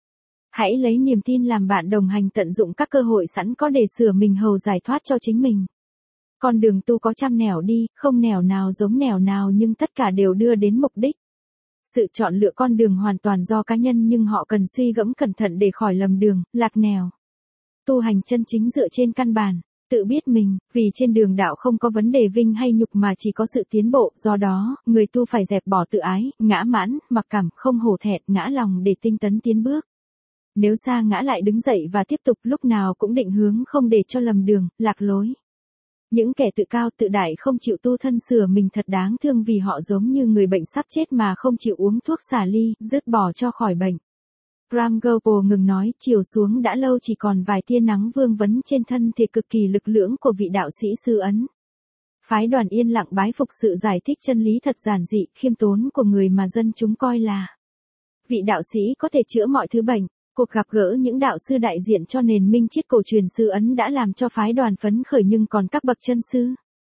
Hãy lấy niềm tin làm bạn đồng hành, tận dụng các cơ hội sẵn có để sửa mình hầu giải thoát cho chính mình. Con đường tu có trăm nẻo đi, không nẻo nào giống nẻo nào nhưng tất cả đều đưa đến mục đích. Sự chọn lựa con đường hoàn toàn do cá nhân nhưng họ cần suy gẫm cẩn thận để khỏi lầm đường, lạc nẻo. Tu hành chân chính dựa trên căn bản, tự biết mình, vì trên đường đạo không có vấn đề vinh hay nhục mà chỉ có sự tiến bộ, do đó, người tu phải dẹp bỏ tự ái, ngã mãn, mặc cảm, không hổ thẹn, ngã lòng để tinh tấn tiến bước. Nếu sa ngã lại đứng dậy và tiếp tục lúc nào cũng định hướng không để cho lầm đường, lạc lối. Những kẻ tự cao tự đại không chịu tu thân sửa mình thật đáng thương vì họ giống như người bệnh sắp chết mà không chịu uống thuốc xả ly, dứt bỏ cho khỏi bệnh. Ram Gopal ngừng nói, chiều xuống đã lâu chỉ còn vài tia nắng vương vấn trên thân thể cực kỳ lực lưỡng của vị đạo sĩ sư Ấn. Phái đoàn yên lặng bái phục sự giải thích chân lý thật giản dị, khiêm tốn của người mà dân chúng coi là vị đạo sĩ có thể chữa mọi thứ bệnh. Cuộc gặp gỡ những đạo sư đại diện cho nền minh triết cổ truyền sư Ấn đã làm cho phái đoàn phấn khởi nhưng còn các bậc chân sư.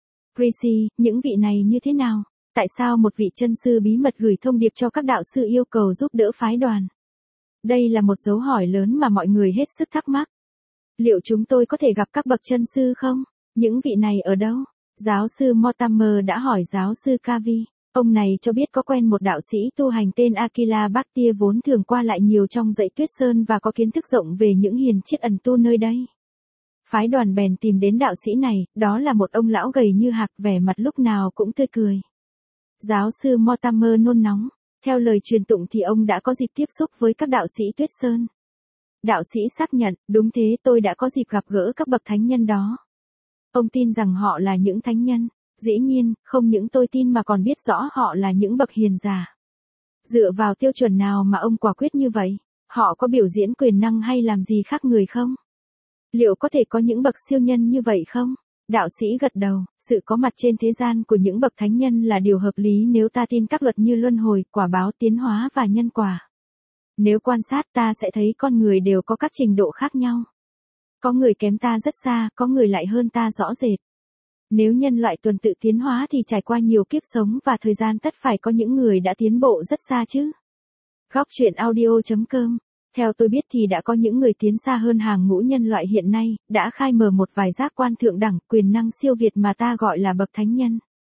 Rishi, những vị này như thế nào? Tại sao một vị chân sư bí mật gửi thông điệp cho các đạo sư yêu cầu giúp đỡ phái đoàn? Đây là một dấu hỏi lớn mà mọi người hết sức thắc mắc. Liệu chúng tôi có thể gặp các bậc chân sư không? Những vị này ở đâu? Giáo sư Mortimer đã hỏi giáo sư Kavi. Ông này cho biết có quen một đạo sĩ tu hành tên Akila Bhaktia vốn thường qua lại nhiều trong dãy Tuyết Sơn và có kiến thức rộng về những hiền triết ẩn tu nơi đây. Phái đoàn bèn tìm đến đạo sĩ này, đó là một ông lão gầy như hạc, vẻ mặt lúc nào cũng tươi cười. Giáo sư Mortimer nôn nóng. Theo lời truyền tụng thì ông đã có dịp tiếp xúc với các đạo sĩ Tuyết Sơn. Đạo sĩ xác nhận, đúng thế, tôi đã có dịp gặp gỡ các bậc thánh nhân đó. Ông tin rằng họ là những thánh nhân. Dĩ nhiên, không những tôi tin mà còn biết rõ họ là những bậc hiền giả. Dựa vào tiêu chuẩn nào mà ông quả quyết như vậy? Họ có biểu diễn quyền năng hay làm gì khác người không? Liệu có thể có những bậc siêu nhân như vậy không? Đạo sĩ gật đầu, sự có mặt trên thế gian của những bậc thánh nhân là điều hợp lý nếu ta tin các luật như luân hồi, quả báo, tiến hóa và nhân quả. Nếu quan sát ta sẽ thấy con người đều có các trình độ khác nhau. Có người kém ta rất xa, có người lại hơn ta rõ rệt. Nếu nhân loại tuần tự tiến hóa thì trải qua nhiều kiếp sống và thời gian tất phải có những người đã tiến bộ rất xa chứ. Góc truyện audio.com. Theo tôi biết thì đã có những người tiến xa hơn hàng ngũ nhân loại hiện nay, đã khai mở một vài giác quan thượng đẳng, quyền năng siêu việt mà ta gọi là bậc thánh nhân.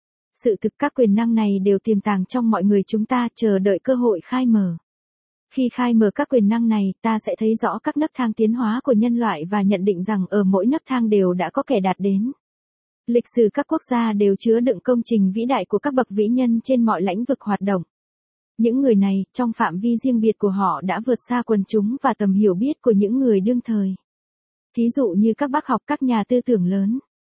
Sự thực các quyền năng này đều tiềm tàng trong mọi người chúng ta, chờ đợi cơ hội khai mở. Khi khai mở các quyền năng này, ta sẽ thấy rõ các nấc thang tiến hóa của nhân loại và nhận định rằng ở mỗi nấc thang đều đã có kẻ đạt đến. Lịch sử các quốc gia đều chứa đựng công trình vĩ đại của các bậc vĩ nhân trên mọi lĩnh vực hoạt động. Những người này, trong phạm vi riêng biệt của họ đã vượt xa quần chúng và tầm hiểu biết của những người đương thời. Thí dụ như các bác học, các nhà tư tưởng lớn.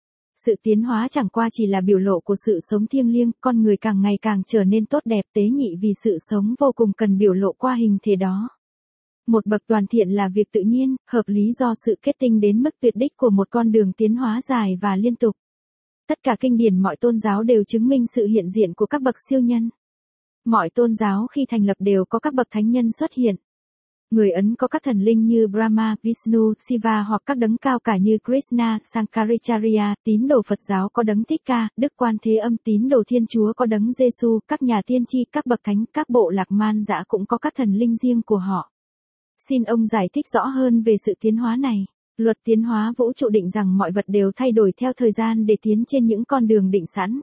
Sự tiến hóa chẳng qua chỉ là biểu lộ của sự sống thiêng liêng, con người càng ngày càng trở nên tốt đẹp tế nhị vì sự sống vô cùng cần biểu lộ qua hình thể đó. Một bậc toàn thiện là việc tự nhiên, hợp lý do sự kết tinh đến mức tuyệt đích của một con đường tiến hóa dài và liên tục. Tất cả kinh điển mọi tôn giáo đều chứng minh sự hiện diện của các bậc siêu nhân. Mọi tôn giáo khi thành lập đều có các bậc thánh nhân xuất hiện. Người Ấn có các thần linh như Brahma, Vishnu, Shiva hoặc các đấng cao cả như Krishna, Sankaracharya, tín đồ Phật giáo có đấng Thích Ca, Đức Quan Thế Âm, tín đồ Thiên Chúa có đấng Giêsu, các nhà tiên tri, các bậc thánh, các bộ lạc man dã cũng có các thần linh riêng của họ. Xin ông giải thích rõ hơn về sự tiến hóa này. Luật tiến hóa vũ trụ định rằng mọi vật đều thay đổi theo thời gian để tiến trên những con đường định sẵn.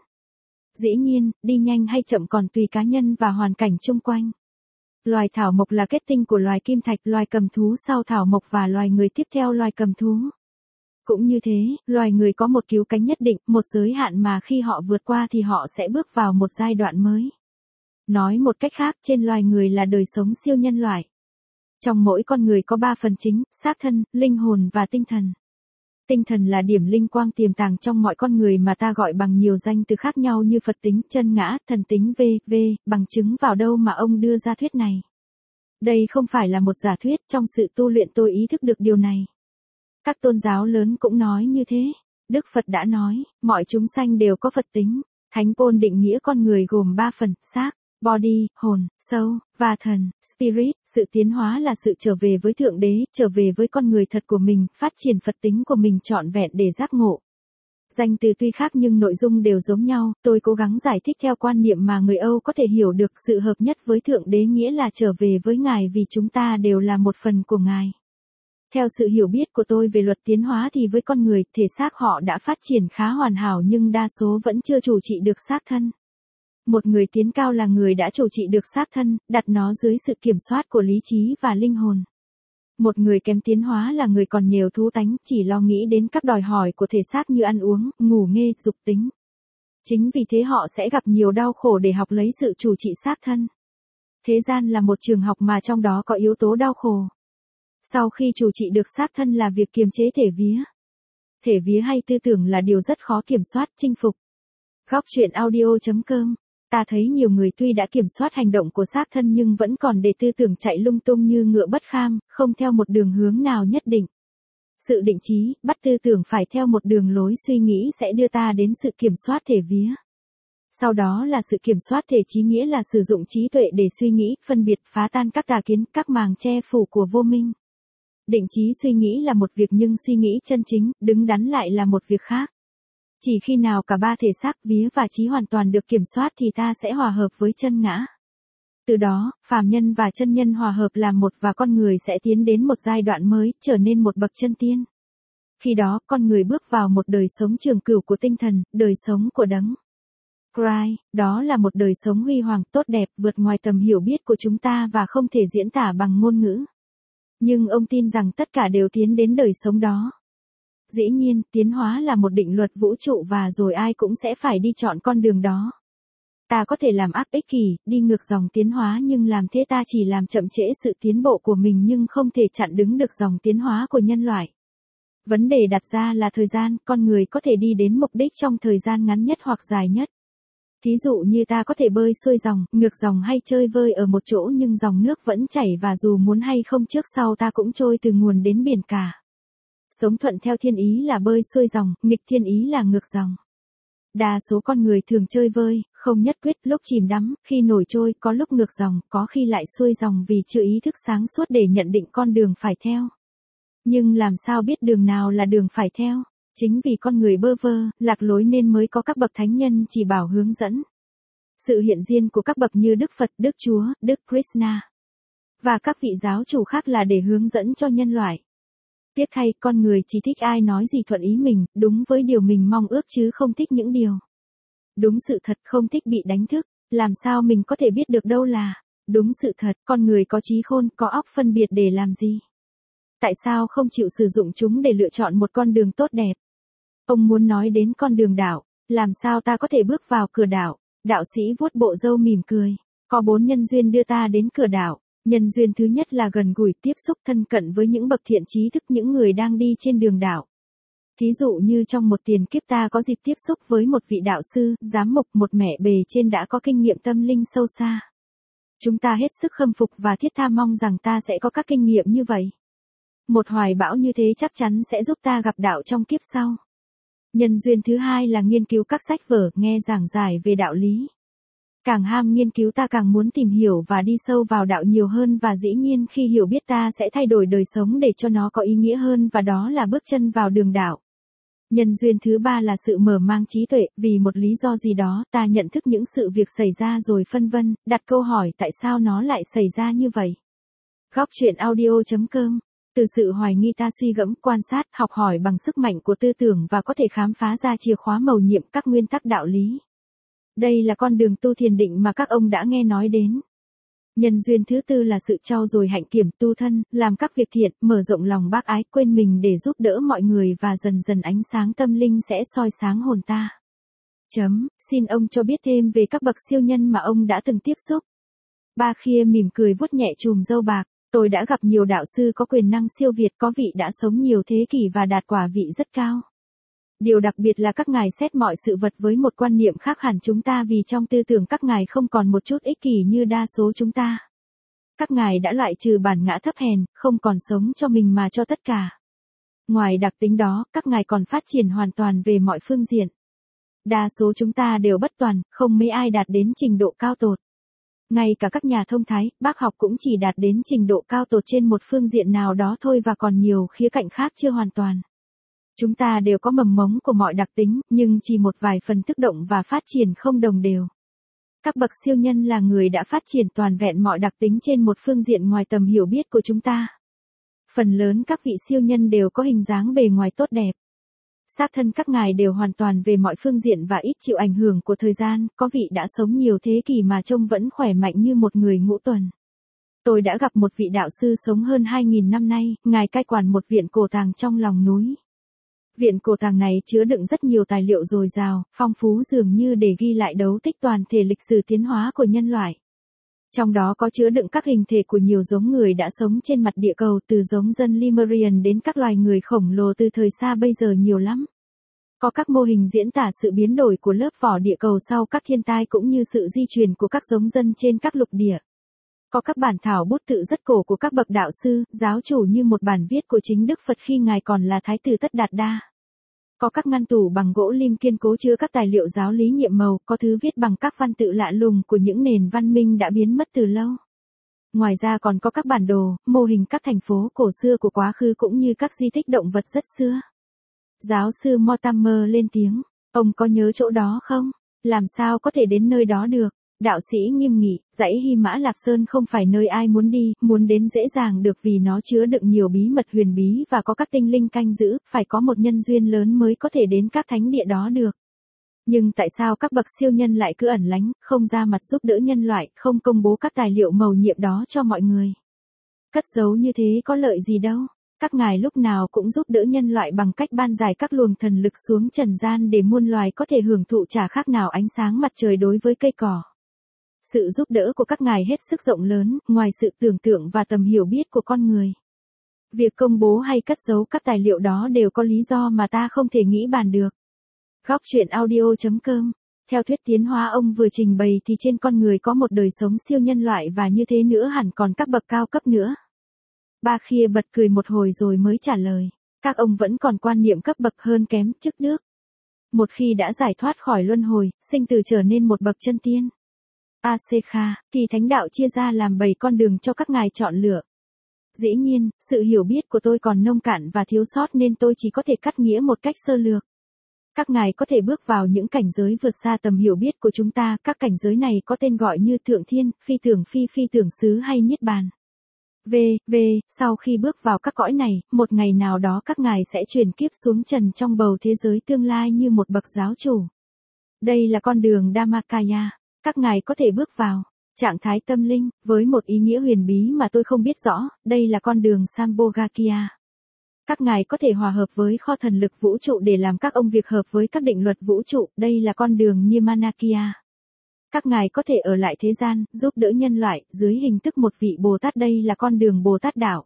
Dĩ nhiên, đi nhanh hay chậm còn tùy cá nhân và hoàn cảnh chung quanh. Loài thảo mộc là kết tinh của loài kim thạch, loài cầm thú sau thảo mộc và loài người tiếp theo loài cầm thú. Cũng như thế, loài người có một cứu cánh nhất định, một giới hạn mà khi họ vượt qua thì họ sẽ bước vào một giai đoạn mới. Nói một cách khác, trên loài người là đời sống siêu nhân loại. Trong mỗi con người có 3 phần chính, xác thân, linh hồn và tinh thần. Tinh thần là điểm linh quang tiềm tàng trong mọi con người mà ta gọi bằng nhiều danh từ khác nhau như Phật tính, chân ngã, thần tính v.v. Bằng chứng vào đâu mà ông đưa ra thuyết này? Đây không phải là một giả thuyết, trong sự tu luyện tôi ý thức được điều này. Các tôn giáo lớn cũng nói như thế. Đức Phật đã nói, mọi chúng sanh đều có Phật tính. Thánh Paul định nghĩa con người gồm 3 phần, xác, body, hồn, soul, và thần, spirit. Sự tiến hóa là sự trở về với Thượng Đế, trở về với con người thật của mình, phát triển Phật tính của mình trọn vẹn để giác ngộ. Danh từ tuy khác nhưng nội dung đều giống nhau, tôi cố gắng giải thích theo quan niệm mà người Âu có thể hiểu được. Sự hợp nhất với Thượng Đế nghĩa là trở về với Ngài vì chúng ta đều là một phần của Ngài. Theo sự hiểu biết của tôi về luật tiến hóa thì với con người, thể xác họ đã phát triển khá hoàn hảo nhưng đa số vẫn chưa chủ trị được xác thân. Một người tiến cao là người đã chủ trị được xác thân, đặt nó dưới sự kiểm soát của lý trí và linh hồn. Một người kém tiến hóa là người còn nhiều thú tánh, chỉ lo nghĩ đến các đòi hỏi của thể xác như ăn uống, ngủ nghê, dục tính. Chính vì thế họ sẽ gặp nhiều đau khổ để học lấy sự chủ trị xác thân. Thế gian là một trường học mà trong đó có yếu tố đau khổ. Sau khi chủ trị được xác thân là việc kiềm chế thể vía. Thể vía hay tư tưởng là điều rất khó kiểm soát, chinh phục. Góc truyện audio.com. Ta thấy nhiều người tuy đã kiểm soát hành động của xác thân nhưng vẫn còn để tư tưởng chạy lung tung như ngựa bất kham, không theo một đường hướng nào nhất định. Sự định chí, bắt tư tưởng phải theo một đường lối suy nghĩ sẽ đưa ta đến sự kiểm soát thể vía. Sau đó là sự kiểm soát thể trí, nghĩa là sử dụng trí tuệ để suy nghĩ, phân biệt, phá tan các tà kiến, các màng che phủ của vô minh. Định chí suy nghĩ là một việc nhưng suy nghĩ chân chính, đứng đắn lại là một việc khác. Chỉ khi nào cả ba thể xác, vía và trí hoàn toàn được kiểm soát thì ta sẽ hòa hợp với chân ngã. Từ đó, phàm nhân và chân nhân hòa hợp làm một và con người sẽ tiến đến một giai đoạn mới, trở nên một bậc chân tiên. Khi đó, con người bước vào một đời sống trường cửu của tinh thần, đời sống của đấng Christ, đó là một đời sống huy hoàng, tốt đẹp, vượt ngoài tầm hiểu biết của chúng ta và không thể diễn tả bằng ngôn ngữ. Nhưng ông tin rằng tất cả đều tiến đến đời sống đó. Dĩ nhiên, tiến hóa là một định luật vũ trụ và rồi ai cũng sẽ phải đi chọn con đường đó. Ta có thể làm ác ích kỷ, đi ngược dòng tiến hóa nhưng làm thế ta chỉ làm chậm trễ sự tiến bộ của mình nhưng không thể chặn đứng được dòng tiến hóa của nhân loại. Vấn đề đặt ra là thời gian, con người có thể đi đến mục đích trong thời gian ngắn nhất hoặc dài nhất. Thí dụ như ta có thể bơi xuôi dòng, ngược dòng hay chơi vơi ở một chỗ nhưng dòng nước vẫn chảy và dù muốn hay không trước sau ta cũng trôi từ nguồn đến biển cả. Sống thuận theo thiên ý là bơi xuôi dòng, nghịch thiên ý là ngược dòng. Đa số con người thường chơi vơi, không nhất quyết, lúc chìm đắm, khi nổi trôi, có lúc ngược dòng, có khi lại xuôi dòng vì chưa ý thức sáng suốt để nhận định con đường phải theo. Nhưng làm sao biết đường nào là đường phải theo? Chính vì con người bơ vơ, lạc lối nên mới có các bậc thánh nhân chỉ bảo hướng dẫn. Sự hiện diện của các bậc như Đức Phật, Đức Chúa, Đức Krishna và các vị giáo chủ khác là để hướng dẫn cho nhân loại. Tiếc thay, con người chỉ thích ai nói gì thuận ý mình, đúng với điều mình mong ước chứ không thích những điều đúng sự thật, không thích bị đánh thức. Làm sao mình có thể biết được đâu là đúng sự thật? Con người có trí khôn, có óc phân biệt để làm gì? Tại sao không chịu sử dụng chúng để lựa chọn một con đường tốt đẹp? Ông muốn nói đến con đường đạo, làm sao ta có thể bước vào cửa đạo? Đạo sĩ vuốt bộ râu mỉm cười. Có 4 nhân duyên đưa ta đến cửa đạo. Nhân duyên thứ nhất là gần gũi, tiếp xúc thân cận với những bậc thiện trí thức, những người đang đi trên đường đạo. Thí dụ như trong một tiền kiếp ta có dịp tiếp xúc với một vị đạo sư, giám mục, một mẹ bề trên đã có kinh nghiệm tâm linh sâu xa. Chúng ta hết sức khâm phục và thiết tha mong rằng ta sẽ có các kinh nghiệm như vậy. Một hoài bão như thế chắc chắn sẽ giúp ta gặp đạo trong kiếp sau. Nhân duyên thứ hai là nghiên cứu các sách vở, nghe giảng giải về đạo lý. Càng ham nghiên cứu ta càng muốn tìm hiểu và đi sâu vào đạo nhiều hơn và dĩ nhiên khi hiểu biết ta sẽ thay đổi đời sống để cho nó có ý nghĩa hơn và đó là bước chân vào đường đạo. Nhân duyên thứ ba là sự mở mang trí tuệ, vì một lý do gì đó ta nhận thức những sự việc xảy ra rồi phân vân, đặt câu hỏi tại sao nó lại xảy ra như vậy. Góc truyện audio.com. Từ sự hoài nghi ta suy gẫm, quan sát, học hỏi bằng sức mạnh của tư tưởng và có thể khám phá ra chìa khóa mầu nhiệm các nguyên tắc đạo lý. Đây là con đường tu thiền định mà các ông đã nghe nói đến. Nhân duyên thứ tư là sự trau dồi hạnh kiểm, tu thân, làm các việc thiện, mở rộng lòng bác ái, quên mình để giúp đỡ mọi người và dần dần ánh sáng tâm linh sẽ soi sáng hồn ta. Xin ông cho biết thêm về các bậc siêu nhân mà ông đã từng tiếp xúc. Ba Khia mỉm cười vuốt nhẹ chùm râu bạc. Tôi đã gặp nhiều đạo sư có quyền năng siêu việt, có vị đã sống nhiều thế kỷ và đạt quả vị rất cao. Điều đặc biệt là các ngài xét mọi sự vật với một quan niệm khác hẳn chúng ta vì trong tư tưởng các ngài không còn một chút ích kỷ như đa số chúng ta. Các ngài đã loại trừ bản ngã thấp hèn, không còn sống cho mình mà cho tất cả. Ngoài đặc tính đó, các ngài còn phát triển hoàn toàn về mọi phương diện. Đa số chúng ta đều bất toàn, không mấy ai đạt đến trình độ cao tột. Ngay cả các nhà thông thái, bác học cũng chỉ đạt đến trình độ cao tột trên một phương diện nào đó thôi và còn nhiều khía cạnh khác chưa hoàn toàn. Chúng ta đều có mầm mống của mọi đặc tính, nhưng chỉ một vài phần thức động và phát triển không đồng đều. Các bậc siêu nhân là người đã phát triển toàn vẹn mọi đặc tính trên một phương diện ngoài tầm hiểu biết của chúng ta. Phần lớn các vị siêu nhân đều có hình dáng bề ngoài tốt đẹp. Xác thân các ngài đều hoàn toàn về mọi phương diện và ít chịu ảnh hưởng của thời gian, có vị đã sống nhiều thế kỷ mà trông vẫn khỏe mạnh như một người ngũ tuần. Tôi đã gặp một vị đạo sư sống hơn 2.000 năm nay, ngài cai quản một viện cổ tàng trong lòng núi. Viện cổ tàng này chứa đựng rất nhiều tài liệu dồi dào, phong phú dường như để ghi lại dấu tích toàn thể lịch sử tiến hóa của nhân loại. Trong đó có chứa đựng các hình thể của nhiều giống người đã sống trên mặt địa cầu, từ giống dân Lemurian đến các loài người khổng lồ từ thời xa bây giờ nhiều lắm. Có các mô hình diễn tả sự biến đổi của lớp vỏ địa cầu sau các thiên tai cũng như sự di truyền của các giống dân trên các lục địa. Có các bản thảo bút tự rất cổ của các bậc đạo sư, giáo chủ như một bản viết của chính Đức Phật khi ngài còn là Thái tử Tất Đạt Đa. Có các ngăn tủ bằng gỗ lim kiên cố chứa các tài liệu giáo lý nhiệm màu, có thứ viết bằng các văn tự lạ lùng của những nền văn minh đã biến mất từ lâu. Ngoài ra còn có các bản đồ, mô hình các thành phố cổ xưa của quá khứ cũng như các di tích động vật rất xưa. Giáo sư Mortimer lên tiếng, ông có nhớ chỗ đó không? Làm sao có thể đến nơi đó được? Đạo sĩ nghiêm nghị, dãy Hy Mã Lạc Sơn không phải nơi ai muốn đi, muốn đến dễ dàng được vì nó chứa đựng nhiều bí mật huyền bí và có các tinh linh canh giữ, phải có một nhân duyên lớn mới có thể đến các thánh địa đó được. Nhưng tại sao các bậc siêu nhân lại cứ ẩn lánh, không ra mặt giúp đỡ nhân loại, không công bố các tài liệu mầu nhiệm đó cho mọi người? Cất giấu như thế có lợi gì đâu. Các ngài lúc nào cũng giúp đỡ nhân loại bằng cách ban giải các luồng thần lực xuống trần gian để muôn loài có thể hưởng thụ chả khác nào ánh sáng mặt trời đối với cây cỏ. Sự giúp đỡ của các ngài hết sức rộng lớn, ngoài sự tưởng tượng và tầm hiểu biết của con người. Việc công bố hay cất giấu các tài liệu đó đều có lý do mà ta không thể nghĩ bàn được. Góc truyện audio.com. Theo thuyết tiến hóa ông vừa trình bày thì trên con người có một đời sống siêu nhân loại và như thế nữa hẳn còn các bậc cao cấp nữa. Ba Khia bật cười một hồi rồi mới trả lời. Các ông vẫn còn quan niệm cấp bậc hơn kém trước nước. Một khi đã giải thoát khỏi luân hồi, sinh tử trở nên một bậc chân tiên. Asekha, thì thánh đạo chia ra làm 7 con đường cho các ngài chọn lựa. Dĩ nhiên, sự hiểu biết của tôi còn nông cạn và thiếu sót nên tôi chỉ có thể cắt nghĩa một cách sơ lược. Các ngài có thể bước vào những cảnh giới vượt xa tầm hiểu biết của chúng ta, các cảnh giới này có tên gọi như thượng thiên, phi tưởng xứ hay niết bàn. Sau khi bước vào các cõi này, một ngày nào đó các ngài sẽ chuyển kiếp xuống trần trong bầu thế giới tương lai như một bậc giáo chủ. Đây là con đường Dhammakaya. Các ngài có thể bước vào trạng thái tâm linh, với một ý nghĩa huyền bí mà tôi không biết rõ, đây là con đường Sambhogakaya. Các ngài có thể hòa hợp với kho thần lực vũ trụ để làm các ông việc hợp với các định luật vũ trụ, đây là con đường Nirmanakaya. Các ngài có thể ở lại thế gian, giúp đỡ nhân loại, dưới hình thức một vị Bồ Tát, đây là con đường Bồ Tát đạo.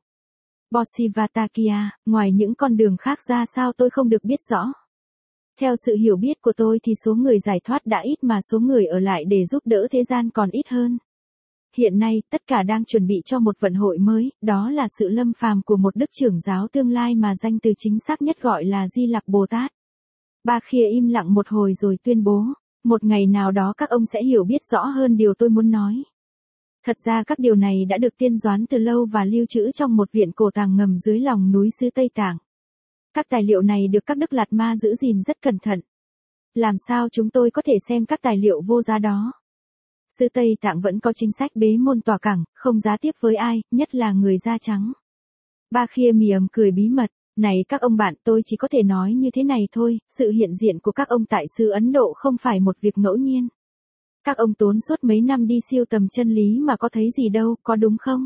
Bodhisattva, ngoài những con đường khác ra sao tôi không được biết rõ. Theo sự hiểu biết của tôi thì số người giải thoát đã ít mà số người ở lại để giúp đỡ thế gian còn ít hơn. Hiện nay, tất cả đang chuẩn bị cho một vận hội mới, đó là sự lâm phàm của một đức trưởng giáo tương lai mà danh từ chính xác nhất gọi là Di Lặc Bồ Tát. Ba Khia im lặng một hồi rồi tuyên bố, một ngày nào đó các ông sẽ hiểu biết rõ hơn điều tôi muốn nói. Thật ra các điều này đã được tiên đoán từ lâu và lưu trữ trong một viện cổ tàng ngầm dưới lòng núi xứ Tây Tạng. Các tài liệu này được các Đức Lạt Ma giữ gìn rất cẩn thận. Làm sao chúng tôi có thể xem các tài liệu vô giá đó? Xứ Tây Tạng vẫn có chính sách bế môn tỏa cẳng, không giá tiếp với ai, nhất là người da trắng. Ba Khia mỉm cười bí mật, này các ông bạn, tôi chỉ có thể nói như thế này thôi, sự hiện diện của các ông tại xứ Ấn Độ không phải một việc ngẫu nhiên. Các ông tốn suốt mấy năm đi siêu tầm chân lý mà có thấy gì đâu, có đúng không?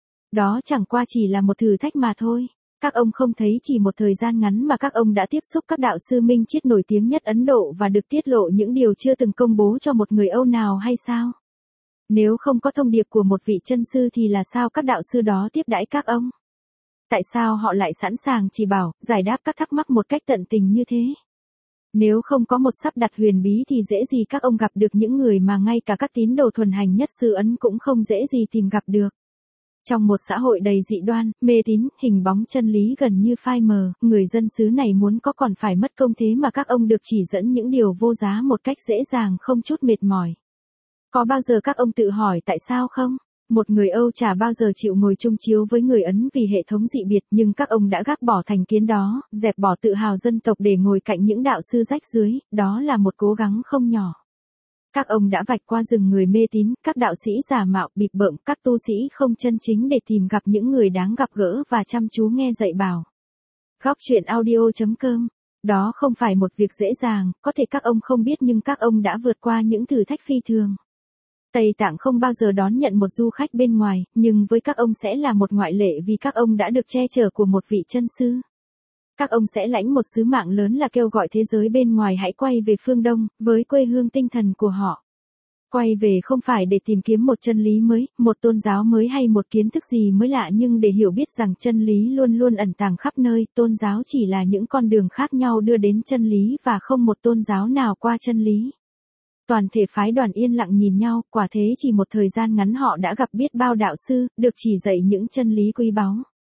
Đó chẳng qua chỉ là một thử thách mà thôi. Các ông không thấy chỉ một thời gian ngắn mà các ông đã tiếp xúc các đạo sư minh triết nổi tiếng nhất Ấn Độ và được tiết lộ những điều chưa từng công bố cho một người Âu nào hay sao? Nếu không có thông điệp của một vị chân sư thì là sao các đạo sư đó tiếp đãi các ông? Tại sao họ lại sẵn sàng chỉ bảo, giải đáp các thắc mắc một cách tận tình như thế? Nếu không có một sắp đặt huyền bí thì dễ gì các ông gặp được những người mà ngay cả các tín đồ thuần hành nhất xứ Ấn cũng không dễ gì tìm gặp được. Trong một xã hội đầy dị đoan, mê tín, hình bóng chân lý gần như phai mờ, người dân xứ này muốn có còn phải mất công thế mà các ông được chỉ dẫn những điều vô giá một cách dễ dàng không chút mệt mỏi. Có bao giờ các ông tự hỏi tại sao không? Một người Âu chả bao giờ chịu ngồi chung chiếu với người Ấn vì hệ thống dị biệt, nhưng các ông đã gác bỏ thành kiến đó, dẹp bỏ tự hào dân tộc để ngồi cạnh những đạo sư rách rưới, đó là một cố gắng không nhỏ. Các ông đã vạch qua rừng người mê tín, các đạo sĩ giả mạo bịp bợm, các tu sĩ không chân chính để tìm gặp những người đáng gặp gỡ và chăm chú nghe dạy bảo. Góc truyện audio.com. Đó không phải một việc dễ dàng, có thể các ông không biết nhưng các ông đã vượt qua những thử thách phi thường. Tây Tạng không bao giờ đón nhận một du khách bên ngoài, nhưng với các ông sẽ là một ngoại lệ vì các ông đã được che chở của một vị chân sư. Các ông sẽ lãnh một sứ mạng lớn là kêu gọi thế giới bên ngoài hãy quay về phương Đông, với quê hương tinh thần của họ. Quay về không phải để tìm kiếm một chân lý mới, một tôn giáo mới hay một kiến thức gì mới lạ nhưng để hiểu biết rằng chân lý luôn luôn ẩn tàng khắp nơi, tôn giáo chỉ là những con đường khác nhau đưa đến chân lý và không một tôn giáo nào qua chân lý. Toàn thể phái đoàn yên lặng nhìn nhau, quả thế chỉ một thời gian ngắn họ đã gặp biết bao đạo sư, được chỉ dạy những chân lý quý báu.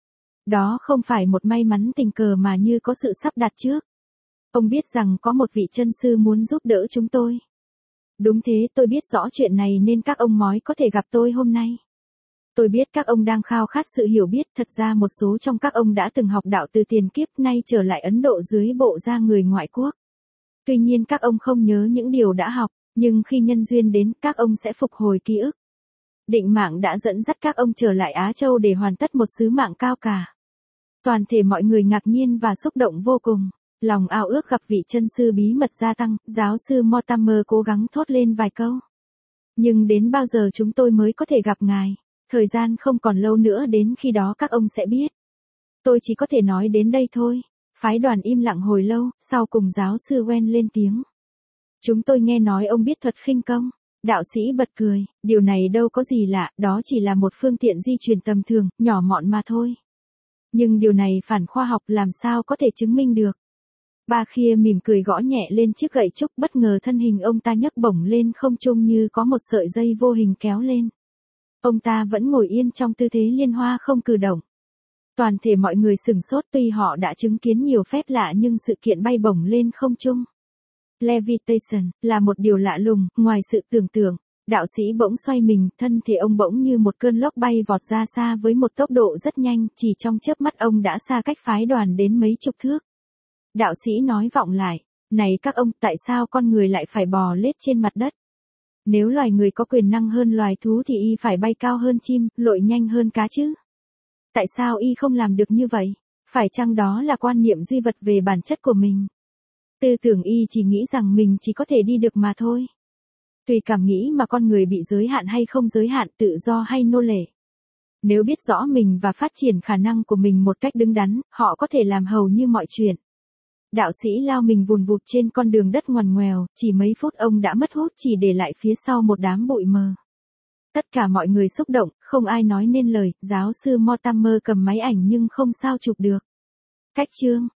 Đó không phải một may mắn tình cờ mà như có sự sắp đặt trước. Ông biết rằng có một vị chân sư muốn giúp đỡ chúng tôi. Đúng thế, tôi biết rõ chuyện này nên các ông mới có thể gặp tôi hôm nay. Tôi biết các ông đang khao khát sự hiểu biết, thật ra một số trong các ông đã từng học đạo từ tiền kiếp nay trở lại Ấn Độ dưới bộ da người ngoại quốc. Tuy nhiên các ông không nhớ những điều đã học, nhưng khi nhân duyên đến các ông sẽ phục hồi ký ức. Định mạng đã dẫn dắt các ông trở lại Á Châu để hoàn tất một sứ mạng cao cả. Toàn thể mọi người ngạc nhiên và xúc động vô cùng. Lòng ao ước gặp vị chân sư bí mật gia tăng, giáo sư Mortimer cố gắng thốt lên vài câu. Nhưng đến bao giờ chúng tôi mới có thể gặp ngài? Thời gian không còn lâu nữa đến khi đó các ông sẽ biết. Tôi chỉ có thể nói đến đây thôi. Phái đoàn im lặng hồi lâu, sau cùng giáo sư Wen lên tiếng. Chúng tôi nghe nói ông biết thuật khinh công. Đạo sĩ bật cười, điều này đâu có gì lạ, đó chỉ là một phương tiện di chuyển tầm thường, nhỏ mọn mà thôi. Nhưng điều này phản khoa học làm sao có thể chứng minh được. Ba Khia mỉm cười gõ nhẹ lên chiếc gậy trúc, bất ngờ thân hình ông ta nhấc bổng lên không trung như có một sợi dây vô hình kéo lên. Ông ta vẫn ngồi yên trong tư thế liên hoa không cử động. Toàn thể mọi người sửng sốt tuy họ đã chứng kiến nhiều phép lạ nhưng sự kiện bay bổng lên không trung. Levitation là một điều lạ lùng, ngoài sự tưởng tượng. Đạo sĩ bỗng xoay mình, thân thể ông bỗng như một cơn lốc bay vọt ra xa với một tốc độ rất nhanh, chỉ trong chớp mắt ông đã xa cách phái đoàn đến mấy chục thước. Đạo sĩ nói vọng lại, này các ông, tại sao con người lại phải bò lết trên mặt đất? Nếu loài người có quyền năng hơn loài thú thì y phải bay cao hơn chim, lội nhanh hơn cá chứ? Tại sao y không làm được như vậy? Phải chăng đó là quan niệm duy vật về bản chất của mình? Tư tưởng y chỉ nghĩ rằng mình chỉ có thể đi được mà thôi. Tùy cảm nghĩ mà con người bị giới hạn hay không giới hạn, tự do hay nô lệ. Nếu biết rõ mình và phát triển khả năng của mình một cách đứng đắn, họ có thể làm hầu như mọi chuyện. Đạo sĩ lao mình vùn vụt trên con đường đất ngoằn ngoèo, chỉ mấy phút ông đã mất hút chỉ để lại phía sau một đám bụi mờ. Tất cả mọi người xúc động, không ai nói nên lời, giáo sư Mortimer cầm máy ảnh nhưng không sao chụp được. Cách chương